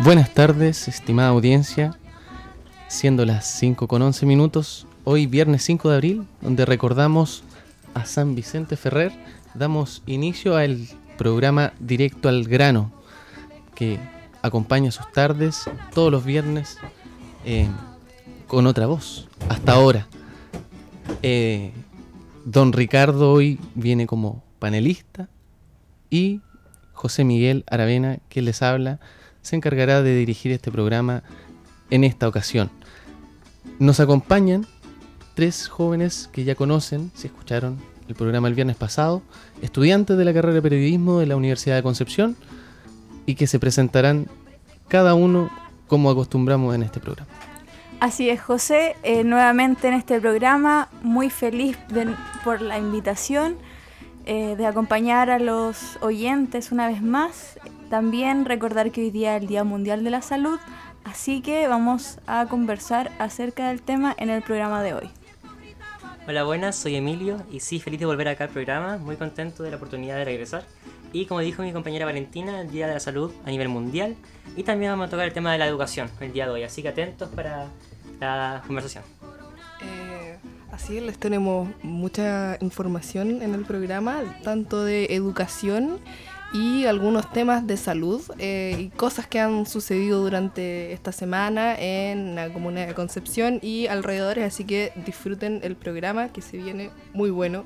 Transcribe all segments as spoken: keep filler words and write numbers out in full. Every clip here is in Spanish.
Buenas tardes, estimada audiencia, siendo las cinco con once minutos, hoy viernes cinco de abril, donde recordamos a San Vicente Ferrer, damos inicio al programa Directo al Grano, que acompaña sus tardes todos los viernes eh, con otra voz, hasta ahora. Eh, don Ricardo hoy viene como panelista y José Miguel Aravena, que les habla, se encargará de dirigir este programa en esta ocasión. Nos acompañan tres jóvenes que ya conocen, si escucharon el programa el viernes pasado, estudiantes de la carrera de periodismo de la Universidad de Concepción y que se presentarán cada uno como acostumbramos en este programa. Así es, José, eh, nuevamente en este programa, muy feliz de, por la invitación eh, de acompañar a los oyentes una vez más. También recordar que hoy día es el Día Mundial de la Salud, así que vamos a conversar acerca del tema en el programa de hoy. Hola, buenas, soy Emilio y sí, feliz de volver acá al programa, muy contento de la oportunidad de regresar. Y como dijo mi compañera Valentina, el Día de la Salud a nivel mundial, y también vamos a tocar el tema de la educación el día de hoy, así que atentos para la conversación. Eh, así es, les tenemos mucha información en el programa, tanto de educación y algunos temas de salud eh, y cosas que han sucedido durante esta semana en la comuna de Concepción y alrededores, así que disfruten el programa que se viene muy bueno.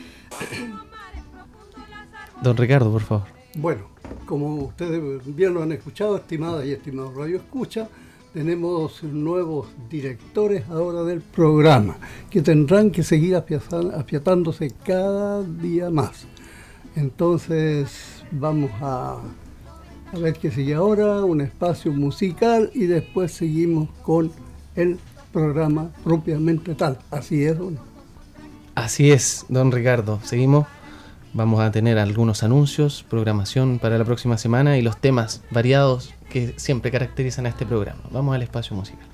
Don Ricardo, por favor. Bueno, como ustedes bien lo han escuchado, estimadas y estimados Radio Escucha, tenemos nuevos directores ahora del programa que tendrán que seguir afiatándose cada día más. Entonces vamos a, a ver qué sigue ahora, un espacio musical y después seguimos con el programa propiamente tal. Así es, ¿no? Así es, don Ricardo. Seguimos, vamos a tener algunos anuncios, programación para la próxima semana y los temas variados que siempre caracterizan a este programa. Vamos al espacio musical.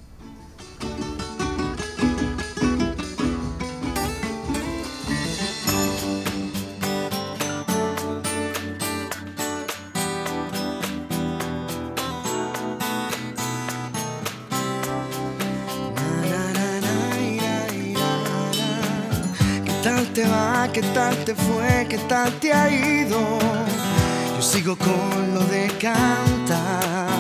¿Qué tal te fue? ¿Qué tal te ha ido? Yo sigo con lo de cantar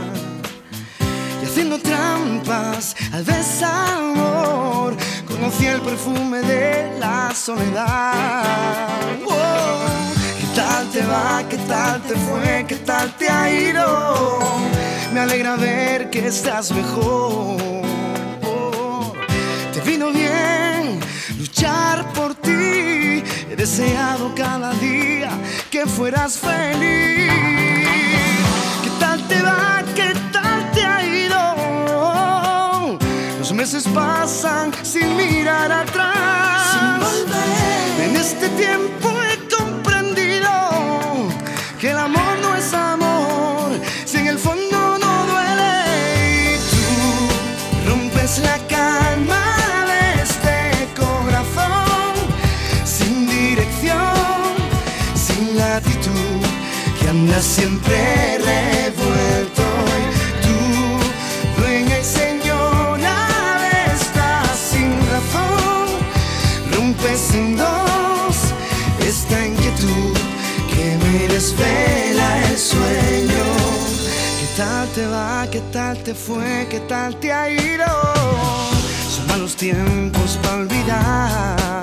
y haciendo trampas al desamor. Conocí el perfume de la soledad. Oh, ¿qué tal te va? ¿Qué tal te fue? ¿Qué tal te ha ido? Me alegra ver que estás mejor. Oh, te vino bien luchar por ti. He deseado cada día que fueras feliz. ¿Qué tal te va? ¿Qué tal te ha ido? Los meses pasan sin mirar atrás, sin volver. En este tiempo he comprendido que el amor no es amor si en el fondo no duele. Y tú rompes la calma de este corazón, sin dirección, sin latitud, que anda siempre revuelto. Y tú, dueña y señora de esta sin razón, rompes en dos esta inquietud que me desvela el sueño. ¿Qué tal te va? ¿Qué tal te fue? ¿Qué tal te ha ido? Son malos tiempos para olvidar.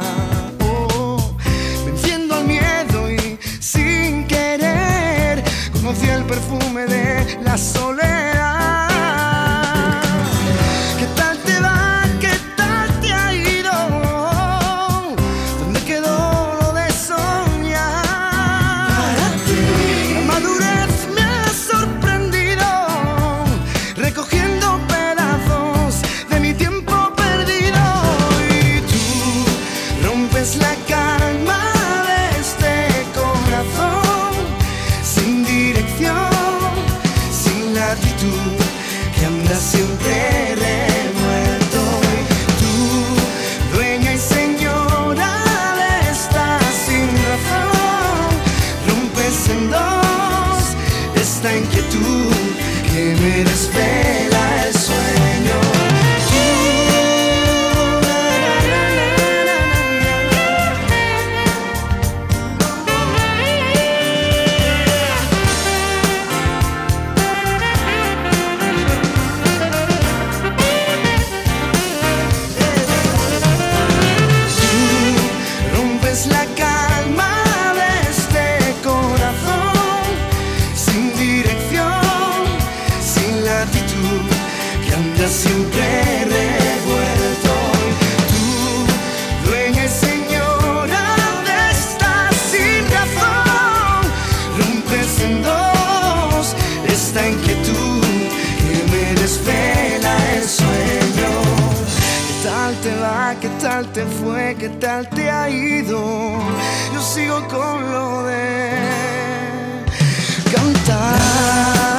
Conocí el perfume de la soledad. ¿Qué tal te va? ¿Qué tal te ha ido? ¿Dónde quedó lo de soñar? Para ti. La madurez me ha sorprendido, recogiendo pedazos de mi tiempo perdido. Y tú rompes la calma de este corazón, sin dirección, sin latitud, que anda siempre revuelto. Y tú, dueña y señora de esta sin razón, rompes en dos esta inquietud que me desvela el sueño. La calma de este corazón, sin dirección, sin latitud, que anda siempre revuelto. Tú, dueña y señora de esta sin razón, rompes en dos esta inquietud que me desvela el sueño. ¿Qué tal te va? ¿Qué tal te fue? ¿Qué tal te ha ido? Yo sigo con lo de cantar.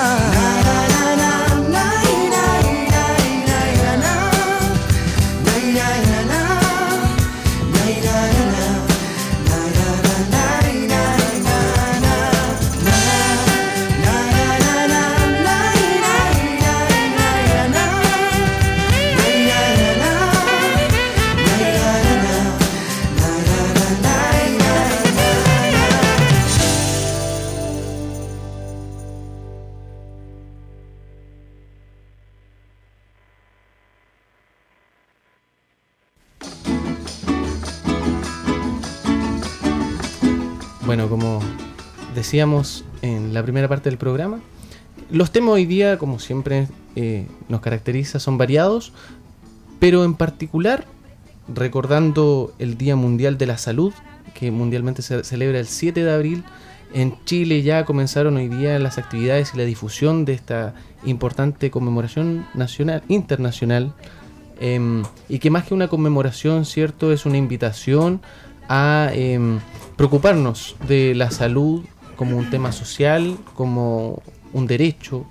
Bueno, como decíamos en la primera parte del programa, los temas hoy día, como siempre eh, nos caracteriza, son variados, pero en particular recordando el Día Mundial de la Salud, que mundialmente se celebra el siete de abril. En Chile ya comenzaron hoy día las actividades y la difusión de esta importante conmemoración nacional, internacional, eh, y que más que una conmemoración, cierto, es una invitación a eh, preocuparnos de la salud como un tema social, como un derecho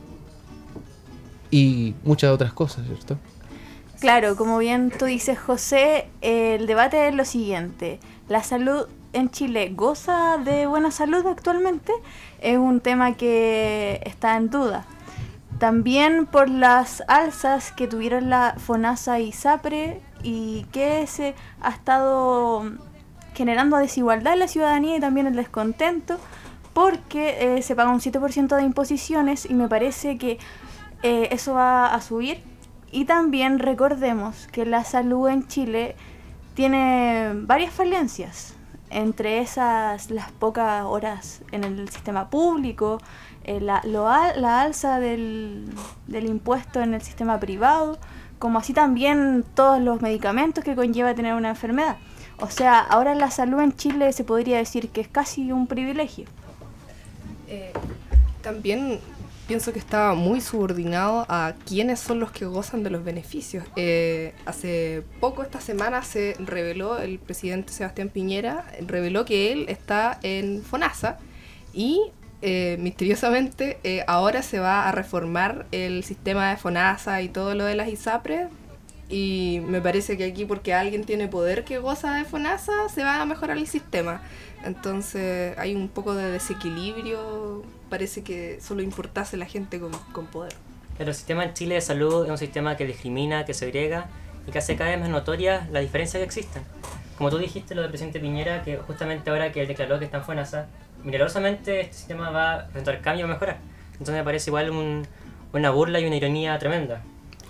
y muchas otras cosas, ¿cierto? Claro, como bien tú dices, José, el debate es lo siguiente: ¿la salud en Chile goza de buena salud actualmente? Es un tema que está en duda. También por las alzas que tuvieron la FONASA y SAPRE, y que se ha estado generando desigualdad en la ciudadanía y también el descontento, porque eh, se paga un siete por ciento de imposiciones y me parece que eh, eso va a subir. Y también recordemos que la salud en Chile tiene varias falencias, entre esas las pocas horas en el sistema público, eh, la, lo al, la alza del, del impuesto en el sistema privado, como así también todos los medicamentos que conlleva tener una enfermedad. O sea, ahora la salud en Chile se podría decir que es casi un privilegio. Eh, también pienso que está muy subordinado a quiénes son los que gozan de los beneficios. Eh, hace poco, esta semana, se reveló, el presidente Sebastián Piñera reveló que él está en FONASA y eh, misteriosamente eh, ahora se va a reformar el sistema de FONASA y todo lo de las ISAPRES. Y me parece que aquí, porque alguien tiene poder que goza de FONASA, se va a mejorar el sistema. Entonces hay un poco de desequilibrio. Parece que solo importase la gente con, con poder. Pero el sistema en Chile de salud es un sistema que discrimina, que segrega y que hace cada vez más notoria la diferencia que existen. Como tú dijiste, lo del presidente Piñera, que justamente ahora que él declaró que está en FONASA, milagrosamente este sistema va a presentar cambio o mejorar. Entonces me parece igual un, una burla y una ironía tremenda.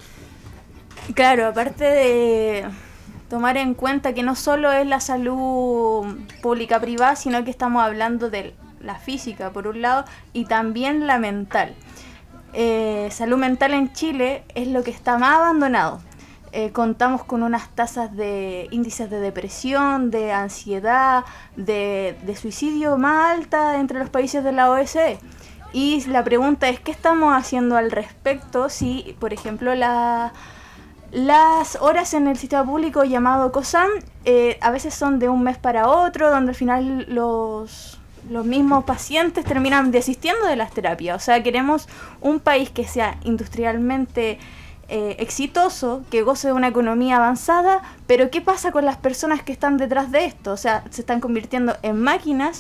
Claro, aparte de tomar en cuenta que no solo es la salud pública privada, sino que estamos hablando de la física por un lado y también la mental. Eh, salud mental en Chile es lo que está más abandonado. Eh, contamos con unas tasas de índices de depresión, de ansiedad, de, de suicidio más altas entre los países de la O E C D. Y la pregunta es, ¿qué estamos haciendo al respecto? Si, por ejemplo, la... Las horas en el sistema público llamado COSAM eh, a veces son de un mes para otro, donde al final los, los mismos pacientes terminan desistiendo de las terapias. O sea, queremos un país que sea industrialmente eh, exitoso, que goce de una economía avanzada, pero ¿qué pasa con las personas que están detrás de esto? O sea, se están convirtiendo en máquinas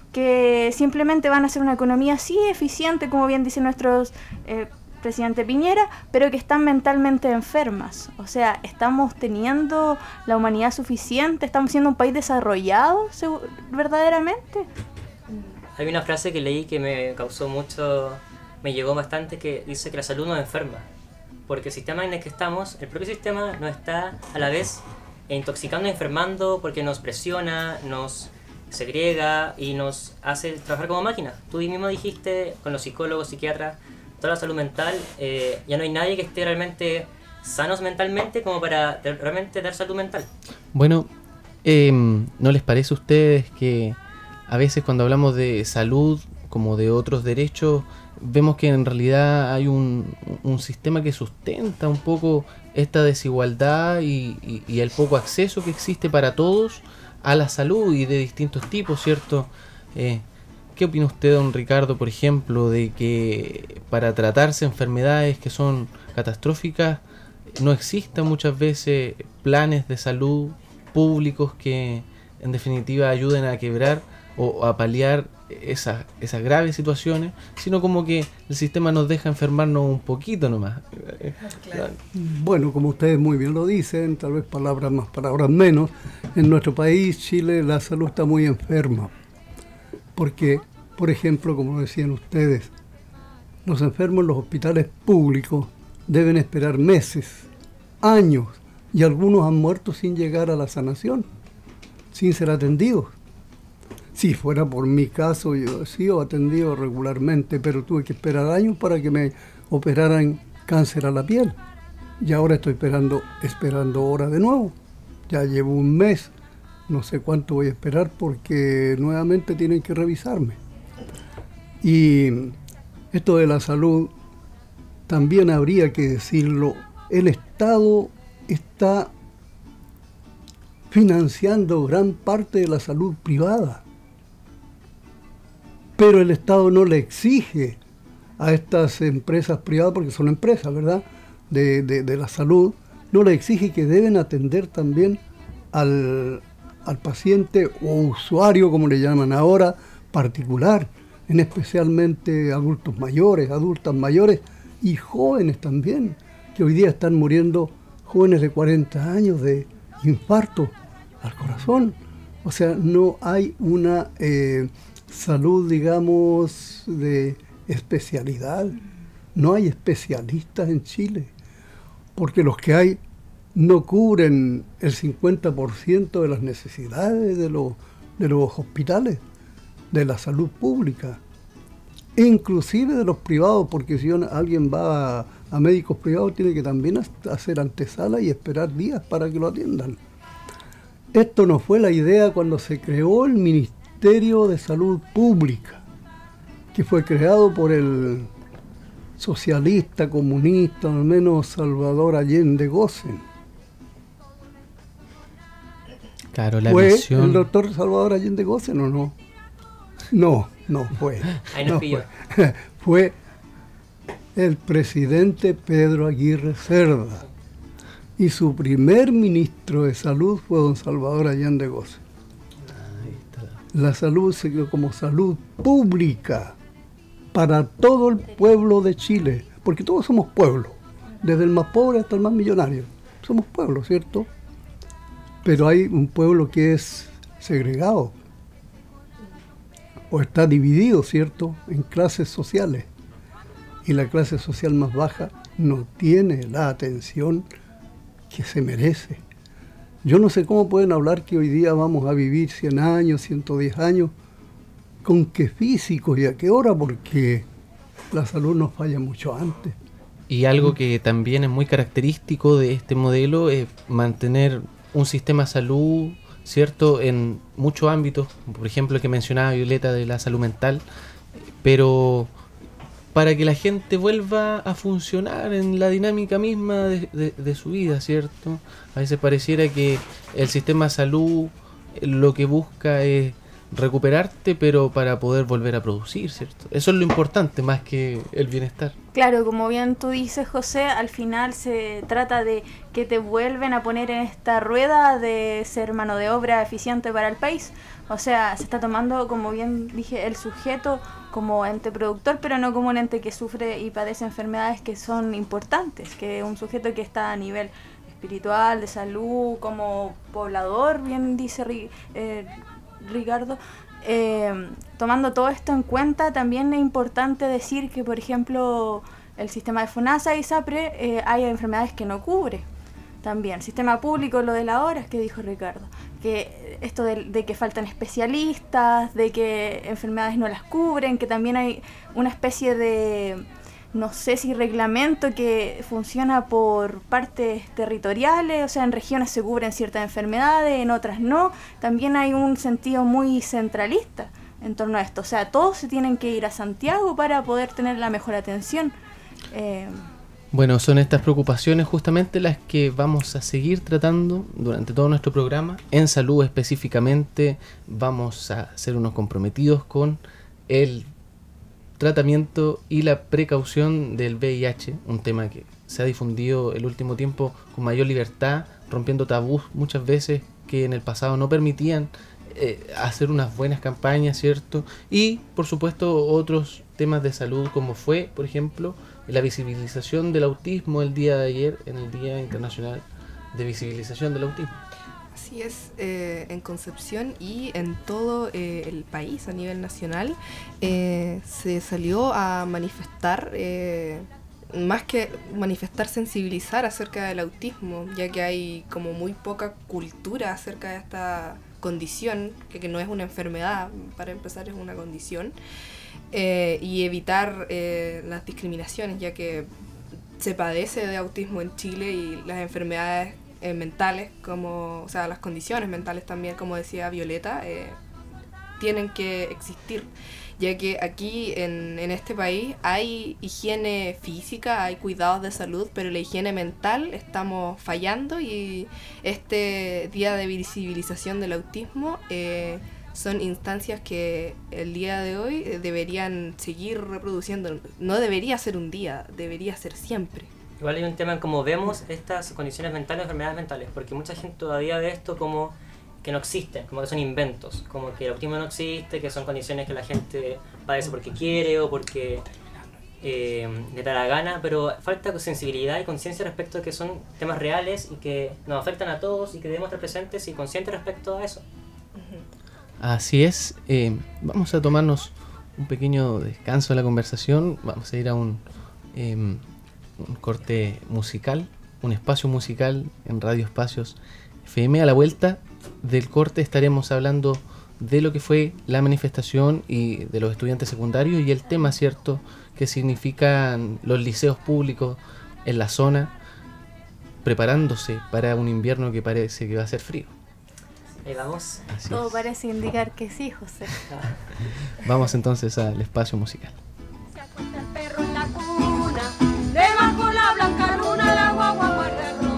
que simplemente van a hacer una economía sí eficiente, como bien dice nuestro eh, presidente Piñera, pero que están mentalmente enfermas. O sea, ¿estamos teniendo la humanidad suficiente? ¿Estamos siendo un país desarrollado verdaderamente? Hay una frase que leí que me causó mucho, me llegó bastante, que dice que la salud nos enferma. Porque el sistema en el que estamos, el propio sistema nos está a la vez intoxicando y enfermando porque nos presiona, nos segrega y nos hace trabajar como máquinas. Tú mismo dijiste, con los psicólogos, psiquiatras, toda la salud mental, eh, ya no hay nadie que esté realmente sanos mentalmente como para realmente dar salud mental. Bueno, eh, ¿no les parece a ustedes que a veces cuando hablamos de salud como de otros derechos, vemos que en realidad hay un, un sistema que sustenta un poco esta desigualdad y, y, y el poco acceso que existe para todos a la salud y de distintos tipos, ¿cierto? Eh, ¿Qué opina usted, don Ricardo, por ejemplo, de que para tratarse enfermedades que son catastróficas no existan muchas veces planes de salud públicos que en definitiva ayuden a quebrar o a paliar esas, esas graves situaciones, sino como que el sistema nos deja enfermarnos un poquito nomás? Claro. Bueno, como ustedes muy bien lo dicen, tal vez palabras más, palabras menos, en nuestro país, Chile, la salud está muy enferma. Porque, por ejemplo, como decían ustedes, los enfermos en los hospitales públicos deben esperar meses, años, y algunos han muerto sin llegar a la sanación, sin ser atendidos. Si fuera por mi caso, yo he sido atendido regularmente, pero tuve que esperar años para que me operaran cáncer a la piel. Y ahora estoy esperando, esperando ahora de nuevo. Ya llevo un mes, no sé cuánto voy a esperar porque nuevamente tienen que revisarme. Y esto de la salud, también habría que decirlo, el Estado está financiando gran parte de la salud privada. Pero el Estado no le exige a estas empresas privadas, porque son empresas, ¿verdad?, de, de, de la salud, no le exige que deben atender también al, al paciente o usuario, como le llaman ahora, particular, en especialmente adultos mayores, adultas mayores y jóvenes también, que hoy día están muriendo jóvenes de cuarenta años de infarto al corazón. O sea, no hay una eh, salud, digamos, de especialidad. No hay especialistas en Chile, porque los que hay no cubren el cincuenta por ciento de las necesidades de los, de los hospitales, de la salud pública, inclusive de los privados, porque si alguien va a, a médicos privados tiene que también hacer antesala y esperar días para que lo atiendan. Esto no fue la idea cuando se creó el Ministerio de Salud Pública, que fue creado por el socialista, comunista, al menos Salvador Allende Gossen. Claro, la ¿Fue visión... el doctor Salvador Allende Gossen o no? No, no fue. Ahí nos no pilló. fue. Fue el presidente Pedro Aguirre Cerda. Y su primer ministro de salud fue don Salvador Allende Gossen. La salud se creó como salud pública para todo el pueblo de Chile, porque todos somos pueblos, desde el más pobre hasta el más millonario. Somos pueblos, ¿cierto? Pero hay un pueblo que es segregado, o está dividido, ¿cierto?, en clases sociales. Y la clase social más baja no tiene la atención que se merece. Yo no sé cómo pueden hablar que hoy día vamos a vivir cien años, ciento diez años, con qué físicos y a qué hora, porque la salud nos falla mucho antes. Y algo que también es muy característico de este modelo es mantener un sistema de salud, ¿cierto?, en muchos ámbitos, por ejemplo el que mencionaba Violeta de la salud mental, pero para que la gente vuelva a funcionar en la dinámica misma de, de, de su vida, ¿cierto? A veces pareciera que el sistema de salud lo que busca es recuperarte, pero para poder volver a producir, ¿cierto? Eso es lo importante más que el bienestar. Claro, como bien tú dices, José, al final se trata de que te vuelven a poner en esta rueda de ser mano de obra eficiente para el país, O sea, se está tomando, como bien dije, el sujeto como ente productor, pero no como un ente que sufre y padece enfermedades que son importantes, que un sujeto que está a nivel espiritual, de salud, como poblador, bien dice eh, Ricardo. Eh, tomando todo esto en cuenta, también es importante decir que, por ejemplo, el sistema de FONASA y SAPRE eh, hay enfermedades que no cubre. También, sistema público, lo de la hora, que dijo Ricardo, que esto de, de que faltan especialistas, de que enfermedades no las cubren, que también hay una especie de, no sé si reglamento que funciona por partes territoriales, o sea, en regiones se cubren ciertas enfermedades, en otras no. También hay un sentido muy centralista en torno a esto, o sea, todos se tienen que ir a Santiago para poder tener la mejor atención. Eh, Bueno, son estas preocupaciones justamente las que vamos a seguir tratando durante todo nuestro programa. En salud específicamente vamos a ser unos comprometidos con el tratamiento y la precaución del V I H, un tema que se ha difundido el último tiempo con mayor libertad, rompiendo tabús muchas veces que en el pasado no permitían eh, hacer unas buenas campañas, ¿cierto? Y, por supuesto, otros temas de salud como fue, por ejemplo, la visibilización del autismo el día de ayer, en el Día Internacional de Visibilización del Autismo. Así es, eh, en Concepción y en todo eh, el país a nivel nacional eh, se salió a manifestar, eh, más que manifestar, sensibilizar acerca del autismo, ya que hay como muy poca cultura acerca de esta condición, que, que no es una enfermedad, para empezar es una condición. Eh, y evitar eh, las discriminaciones, ya que se padece de autismo en Chile y las enfermedades eh, mentales, como, o sea, las condiciones mentales también, como decía Violeta, eh, tienen que existir, ya que aquí en, en este país hay higiene física, hay cuidados de salud, pero la higiene mental estamos fallando, y este día de visibilización del autismo eh, son instancias que el día de hoy deberían seguir reproduciendo. No debería ser un día, debería ser siempre. Igual hay un tema en cómo vemos estas condiciones mentales o enfermedades mentales, porque mucha gente todavía ve esto como que no existen, como que son inventos, como que el autismo no existe, que son condiciones que la gente padece porque quiere o porque eh, le da la gana, pero falta sensibilidad y conciencia respecto a que son temas reales y que nos afectan a todos y que debemos estar presentes y conscientes respecto a eso. Así es, eh, vamos a tomarnos un pequeño descanso de la conversación, vamos a ir a un, eh, un corte musical, un espacio musical en Radio Espacios F M. A la vuelta del corte estaremos hablando de lo que fue la manifestación y de los estudiantes secundarios y el tema, ¿cierto?, que significan los liceos públicos en la zona, preparándose para un invierno que parece que va a ser frío. Ahí vamos. Así Todo es. parece indicar que sí, José. Vamos entonces al espacio musical. Se acuesta el perro en la cuna, debajo la blanca luna, la guagua guarda el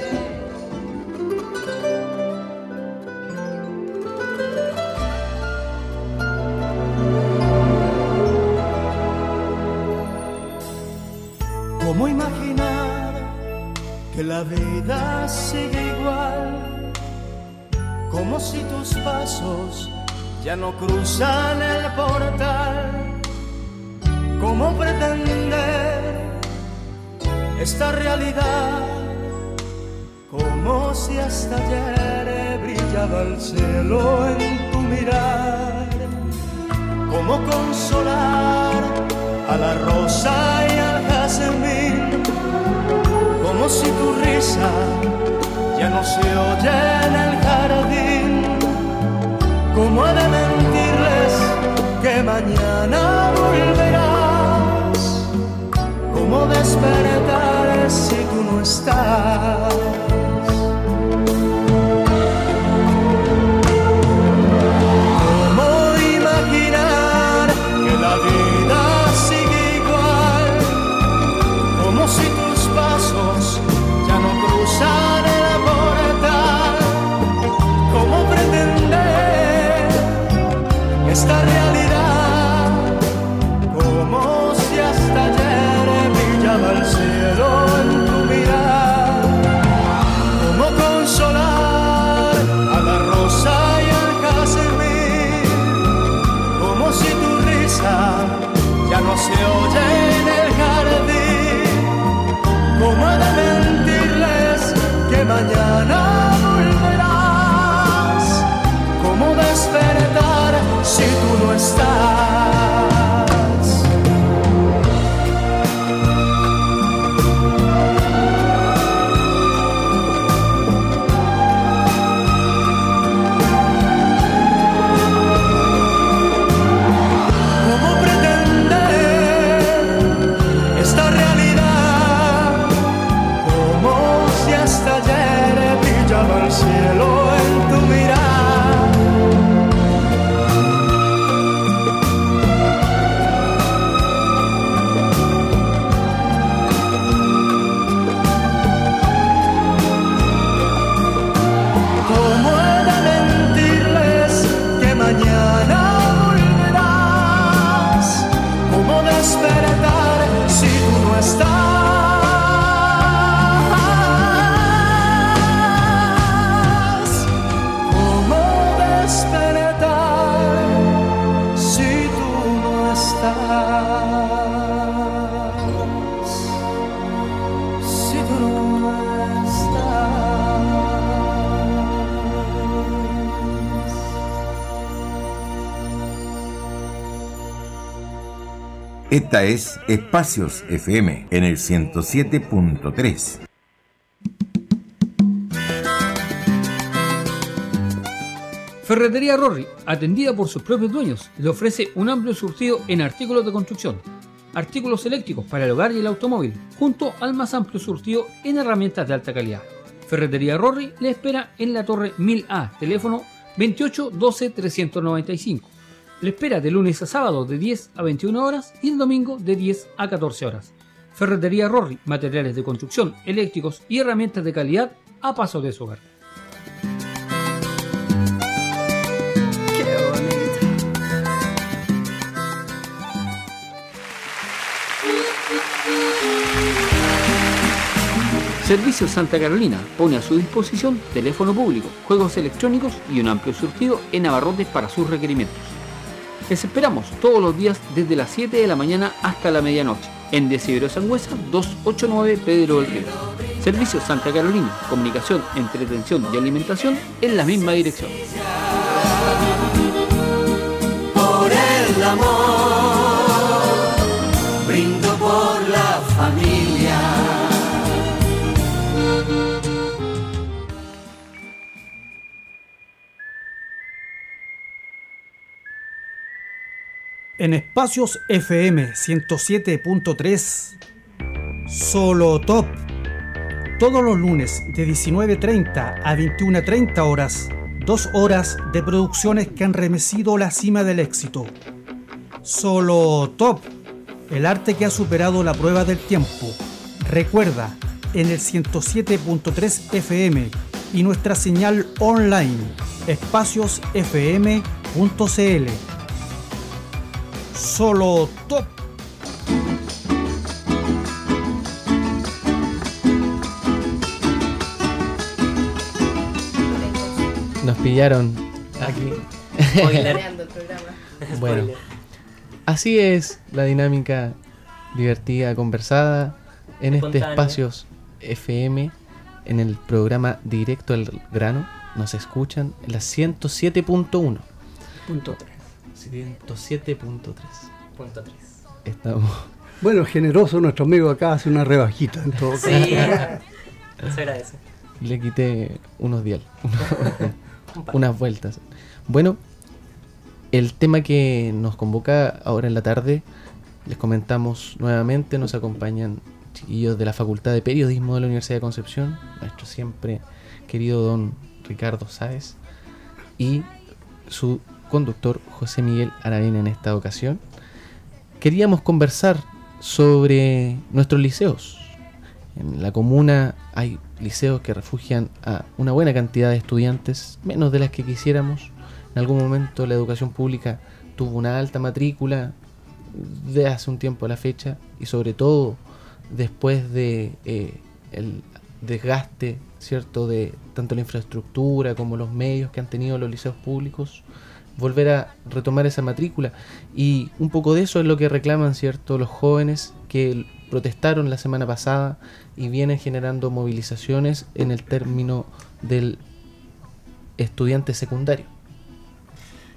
ronde. ¿Cómo imaginar que la vida sigue igual? Como si tus pasos ya no cruzan el portal. ¿Cómo pretender esta realidad? Como si hasta ayer brillaba el cielo en tu mirar. ¿Cómo consolar a la rosa y al jazmín? Como si tu risa ya no se oye en el jardín. ¿Cómo he de mentirles que mañana volverás? ¿Cómo despertar si tú no estás? ¿Cómo imaginar que la vida sigue igual? Como si tus pasos ya no cruzan el portal. si tú no estás. Al cielo en tu mirada, ¿cómo he de mentirles que mañana volverás? ¿Cómo despertar si tú no estás? Esta es Espacios F M en el ciento siete punto tres. Ferretería Rorri, atendida por sus propios dueños, le ofrece un amplio surtido en artículos de construcción, artículos eléctricos para el hogar y el automóvil, junto al más amplio surtido en herramientas de alta calidad. Ferretería Rorri le espera en la Torre mil A, teléfono veintiocho doce trescientos noventa y cinco. Le espera de lunes a sábado de diez a veintiuna horas y el domingo de diez a catorce horas. Ferretería Rorri, materiales de construcción, eléctricos y herramientas de calidad a paso de su hogar. Servicios Santa Carolina pone a su disposición teléfono público, juegos electrónicos y un amplio surtido en abarrotes para sus requerimientos. Les esperamos todos los días desde las siete de la mañana hasta la medianoche en Desiderio Sangüesa doscientos ochenta y nueve Pedro del Río. Servicios Santa Carolina, comunicación, entretención y alimentación en la misma dirección. Por el amor, brindo por la familia. En Espacios F M ciento siete punto tres, Solo Top. Todos los lunes de diecinueve treinta a veintiuna treinta horas, dos horas de producciones que han remecido la cima del éxito. Solo Top, el arte que ha superado la prueba del tiempo. Recuerda, en el ciento siete punto tres F M y nuestra señal online, espacios f m punto c l. Solo Top. Nos pillaron aquí. Bueno, así es la dinámica divertida, conversada en este Espacios F M, en el programa Directo al Grano. Nos escuchan en la ciento siete punto uno. Punto tres. ciento siete punto tres. Punto tres. Estamos. Bueno, generoso nuestro amigo acá, hace una rebajita en todo caso. Sí, se agradece. Le quité unos dial, unas vueltas. Bueno, el tema que nos convoca ahora en la tarde, les comentamos nuevamente, nos acompañan chiquillos de la Facultad de Periodismo de la Universidad de Concepción, nuestro siempre querido don Ricardo Sáez y su conductor José Miguel Aravena en esta ocasión. Queríamos conversar sobre nuestros liceos. En la comuna hay liceos que refugian a una buena cantidad de estudiantes, menos de las que quisiéramos. En algún momento la educación pública tuvo una alta matrícula de hace un tiempo a la fecha, y sobre todo después de eh, el desgaste, ¿cierto?, de tanto la infraestructura como los medios que han tenido los liceos públicos, volver a retomar esa matrícula. Y un poco de eso es lo que reclaman, ¿cierto?, los jóvenes que protestaron la semana pasada y vienen generando movilizaciones en el término del estudiante secundario.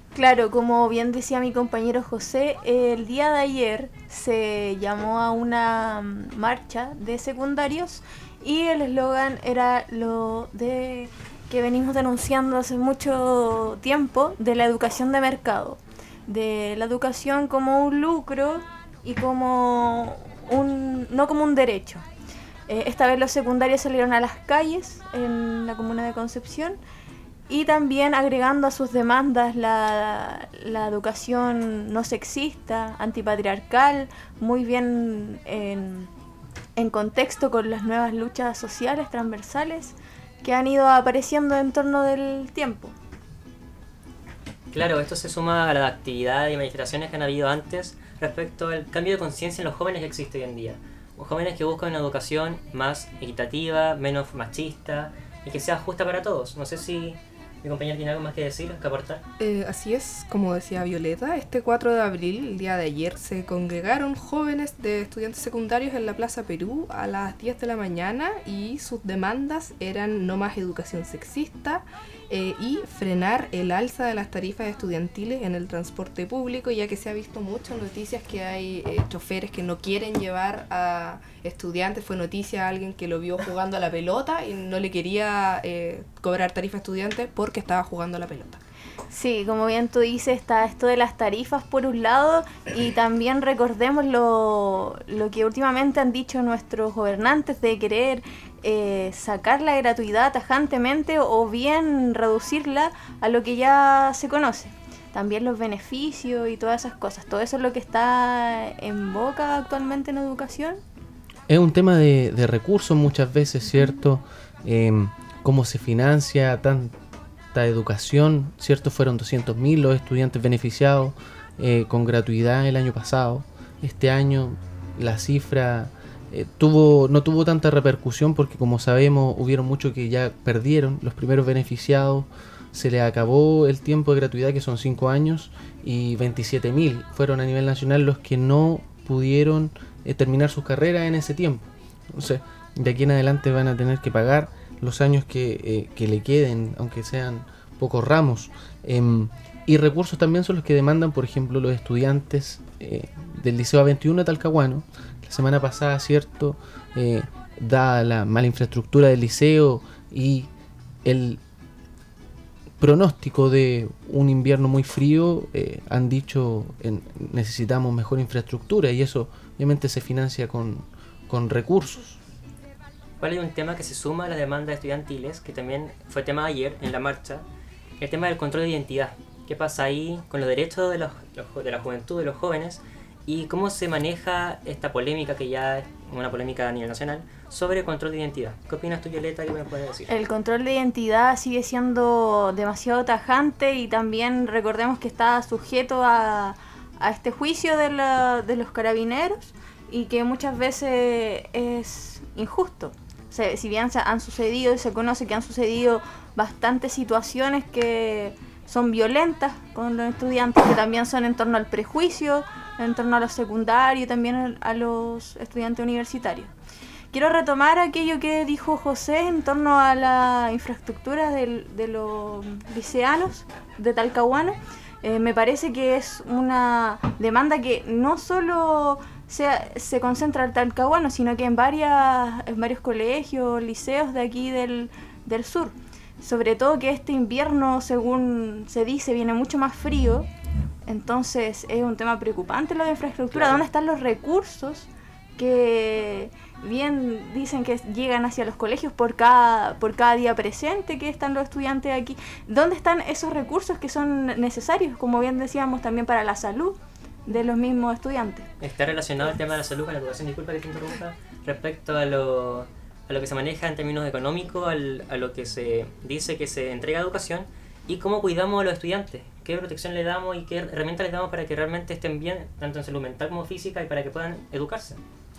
Claro, como bien decía mi compañero José, el día de ayer se llamó a una marcha de secundarios y el eslogan era lo de que venimos denunciando hace mucho tiempo, de la educación de mercado, de la educación como un lucro y como un no como un derecho. Eh, esta vez los secundarios salieron a las calles en la comuna de Concepción y también agregando a sus demandas la, la educación no sexista, antipatriarcal, muy bien en, en contexto con las nuevas luchas sociales transversales que han ido apareciendo en torno del tiempo. Claro, esto se suma a la actividad y manifestaciones que han habido antes respecto al cambio de conciencia en los jóvenes que existe hoy en día. Los jóvenes que buscan una educación más equitativa, menos machista y que sea justa para todos. No sé si mi compañero tiene algo más que decir, que aportar. Eh, así es, como decía Violeta, este cuatro de abril, el día de ayer, se congregaron jóvenes de estudiantes secundarios en la Plaza Perú a las diez de la mañana y sus demandas eran no más educación sexista eh, y frenar el alza de las tarifas estudiantiles en el transporte público, ya que se ha visto mucho en noticias que hay eh, choferes que no quieren llevar a estudiantes. Fue noticia a alguien que lo vio jugando a la pelota y no le quería eh, cobrar tarifa a estudiantes porque estaba jugando a la pelota. Sí, como bien tú dices, está esto de las tarifas por un lado y también recordemos lo, lo que últimamente han dicho nuestros gobernantes de querer eh, sacar la gratuidad tajantemente o bien reducirla a lo que ya se conoce. También los beneficios y todas esas cosas. Todo eso es lo que está en boca actualmente en educación. Es un tema de, de recursos muchas veces, ¿cierto? Eh, cómo se financia tanta educación, ¿cierto? Fueron doscientos mil los estudiantes beneficiados eh, con gratuidad el año pasado. Este año la cifra eh, tuvo no tuvo tanta repercusión porque, como sabemos, hubieron muchos que ya perdieron. Los primeros beneficiados se les acabó el tiempo de gratuidad, que son cinco años, y veintisiete mil fueron a nivel nacional los que no pudieron eh, terminar sus carreras en ese tiempo. Entonces, de aquí en adelante van a tener que pagar los años que, eh, que le queden, aunque sean pocos ramos. Eh, y recursos también son los que demandan, por ejemplo, los estudiantes eh, del Liceo A veintiuno de Talcahuano. La semana pasada, ¿cierto? Eh, dada la mala infraestructura del liceo y el pronóstico de un invierno muy frío, eh, han dicho en, necesitamos mejor infraestructura y eso obviamente se financia con, con recursos. ¿Cuál es un tema que se suma a las demandas estudiantiles, que también fue tema ayer en la marcha? El tema del control de identidad. ¿Qué pasa ahí con los derechos de, los, de la juventud, de los jóvenes? ¿Y cómo se maneja esta polémica, que ya es una polémica a nivel nacional, sobre control de identidad? ¿Qué opinas tú, Violeta? ¿Qué me puedes decir? El control de identidad sigue siendo demasiado tajante y también recordemos que está sujeto a, a este juicio de, la, de los carabineros y que muchas veces es injusto. O sea, si bien se han sucedido y se conoce que han sucedido bastantes situaciones que son violentas con los estudiantes, que también son en torno al prejuicio, en torno a los secundarios y también a los estudiantes universitarios. Quiero retomar aquello que dijo José en torno a la infraestructura del, de los liceanos de Talcahuano. Eh, me parece que es una demanda que no solo se, se concentra en Talcahuano, sino que en, varias, en varios colegios, liceos de aquí del, del sur. Sobre todo que este invierno, según se dice, viene mucho más frío. Entonces es un tema preocupante lo de infraestructura. Claro. ¿Dónde están los recursos que bien dicen que llegan hacia los colegios por cada, por cada día presente que están los estudiantes aquí? ¿Dónde están esos recursos que son necesarios, como bien decíamos, también para la salud de los mismos estudiantes? Está relacionado el tema de la salud con la educación, disculpa que te interrumpa, respecto a lo, a lo que se maneja en términos económicos, al, a lo que se dice que se entrega educación y cómo cuidamos a los estudiantes, qué protección le damos y qué herramientas les damos para que realmente estén bien, tanto en salud mental como física, y para que puedan educarse.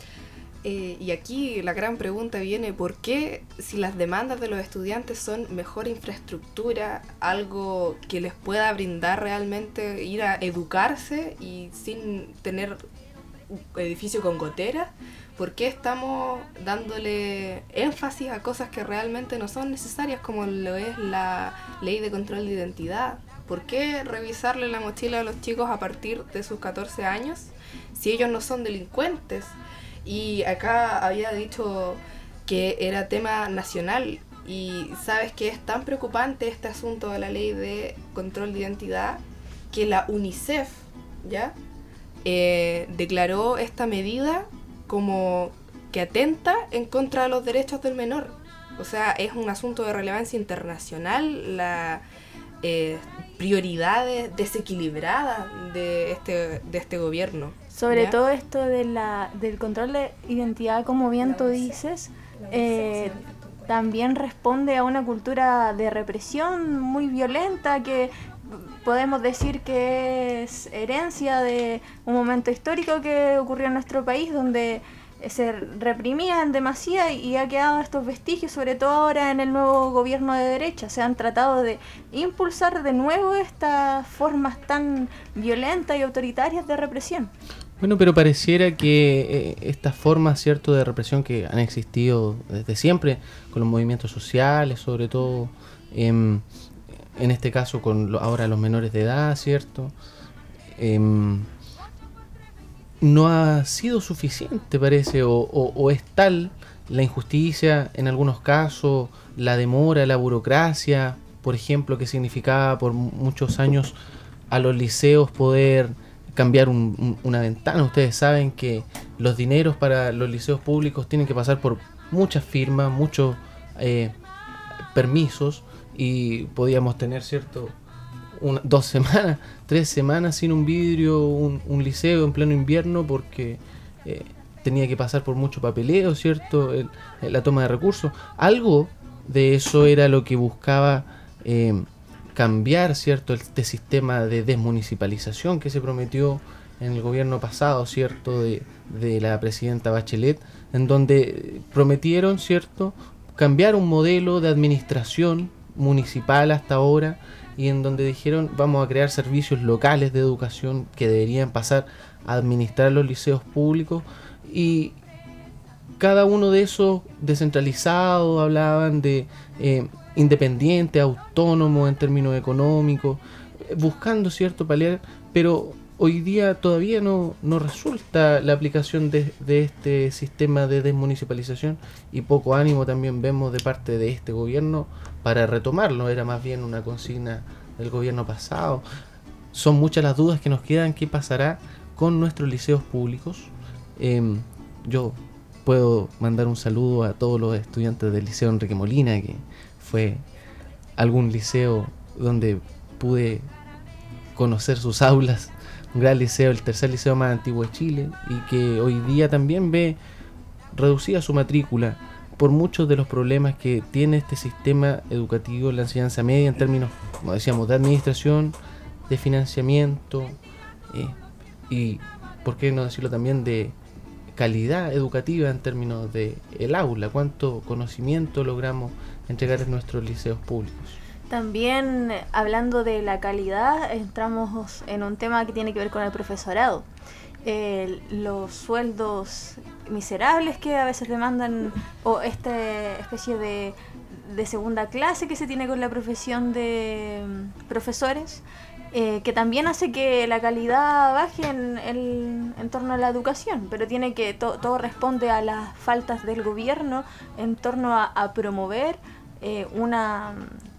Eh, y aquí la gran pregunta viene, ¿por qué, si las demandas de los estudiantes son mejor infraestructura, algo que les pueda brindar realmente ir a educarse y sin tener un edificio con goteras, por qué estamos dándole énfasis a cosas que realmente no son necesarias, como lo es la ley de control de identidad? ¿Por qué revisarle la mochila a los chicos a partir de sus catorce años si ellos no son delincuentes? Y acá había dicho que era tema nacional, y sabes que es tan preocupante este asunto de la ley de control de identidad que la UNICEF ya eh, declaró esta medida como que atenta en contra de los derechos del menor. O sea, es un asunto de relevancia internacional, la eh, prioridades desequilibradas de este, de este gobierno. Sobre ¿ya? todo esto de la, del control de identidad, como bien tú dices, eh, también responde a una cultura de represión muy violenta que podemos decir que es herencia de un momento histórico que ocurrió en nuestro país, donde se reprimía en demasía y ha quedado estos vestigios, sobre todo ahora en el nuevo gobierno de derecha. Se han tratado de impulsar de nuevo estas formas tan violentas y autoritarias de represión. Bueno, pero pareciera que eh, estas formas, cierto, de represión que han existido desde siempre, con los movimientos sociales, sobre todo, eh, en este caso con lo, ahora los menores de edad, cierto, eh, no ha sido suficiente, parece, o, o, o es tal la injusticia, en algunos casos, la demora, la burocracia, por ejemplo, que significaba por muchos años a los liceos poder cambiar un, un, una ventana. Ustedes saben que los dineros para los liceos públicos tienen que pasar por muchas firmas, muchos eh, permisos, y podíamos tener, cierto, una, dos semanas, tres semanas sin un vidrio, un, un liceo en pleno invierno, porque eh, tenía que pasar por mucho papeleo, cierto, el, la toma de recursos. Algo de eso era lo que buscaba eh, cambiar, cierto, este sistema de desmunicipalización que se prometió en el gobierno pasado, cierto, de, de la presidenta Bachelet, en donde prometieron, cierto, cambiar un modelo de administración municipal hasta ahora, y en donde dijeron vamos a crear servicios locales de educación que deberían pasar a administrar los liceos públicos, y cada uno de esos descentralizados, hablaban de eh, independiente, autónomo en términos económicos, buscando, cierto, paliar, pero hoy día todavía no, no resulta la aplicación de, de este sistema de desmunicipalización, y poco ánimo también vemos de parte de este gobierno para retomarlo. Era más bien una consigna del gobierno pasado. Son muchas las dudas que nos quedan. ¿Qué pasará con nuestros liceos públicos? Eh, yo puedo mandar un saludo a todos los estudiantes del Liceo Enrique Molina, que fue algún liceo donde pude conocer sus aulas, un gran liceo, el tercer liceo más antiguo de Chile, y que hoy día también ve reducida su matrícula por muchos de los problemas que tiene este sistema educativo en la enseñanza media, en términos, como decíamos, de administración, de financiamiento, eh, y, por qué no decirlo también, de calidad educativa en términos de el aula, cuánto conocimiento logramos entregar en nuestros liceos públicos. También, hablando de la calidad, entramos en un tema que tiene que ver con el profesorado. Eh, los sueldos miserables que a veces demandan, o esta especie de, de segunda clase que se tiene con la profesión de um, profesores, eh, que también hace que la calidad baje en, en, en torno a la educación, pero tiene que to, todo responde a las faltas del gobierno en torno a, a promover eh, una...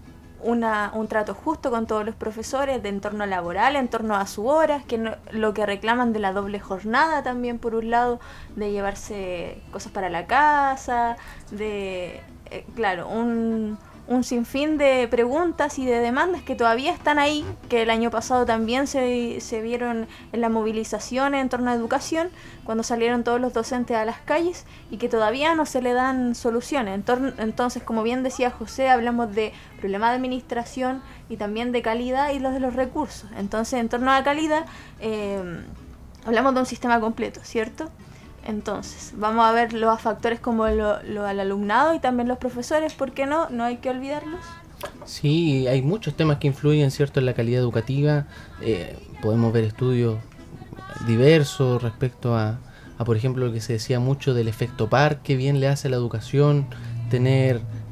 Una, un trato justo con todos los profesores de entorno laboral, en torno a sus horas, que no, lo que reclaman de la doble jornada también, por un lado, de llevarse cosas para la casa, de, eh, claro, un, un sinfín de preguntas y de demandas que todavía están ahí, que el año pasado también se, se vieron en la movilización en torno a educación, cuando salieron todos los docentes a las calles, y que todavía no se le dan soluciones. Entonces, como bien decía José, hablamos de problemas de administración y también de calidad y los de los recursos. Entonces, en torno a la calidad, eh, hablamos de un sistema completo, ¿cierto? Entonces, vamos a ver los factores como lo, lo al alumnado y también los profesores, ¿por qué no? No hay que olvidarlos. Sí, hay muchos temas que influyen, ¿cierto?, en la calidad educativa. Eh, podemos ver estudios diversos respecto a, a, por ejemplo, lo que se decía mucho del efecto par, que bien le hace a la educación tener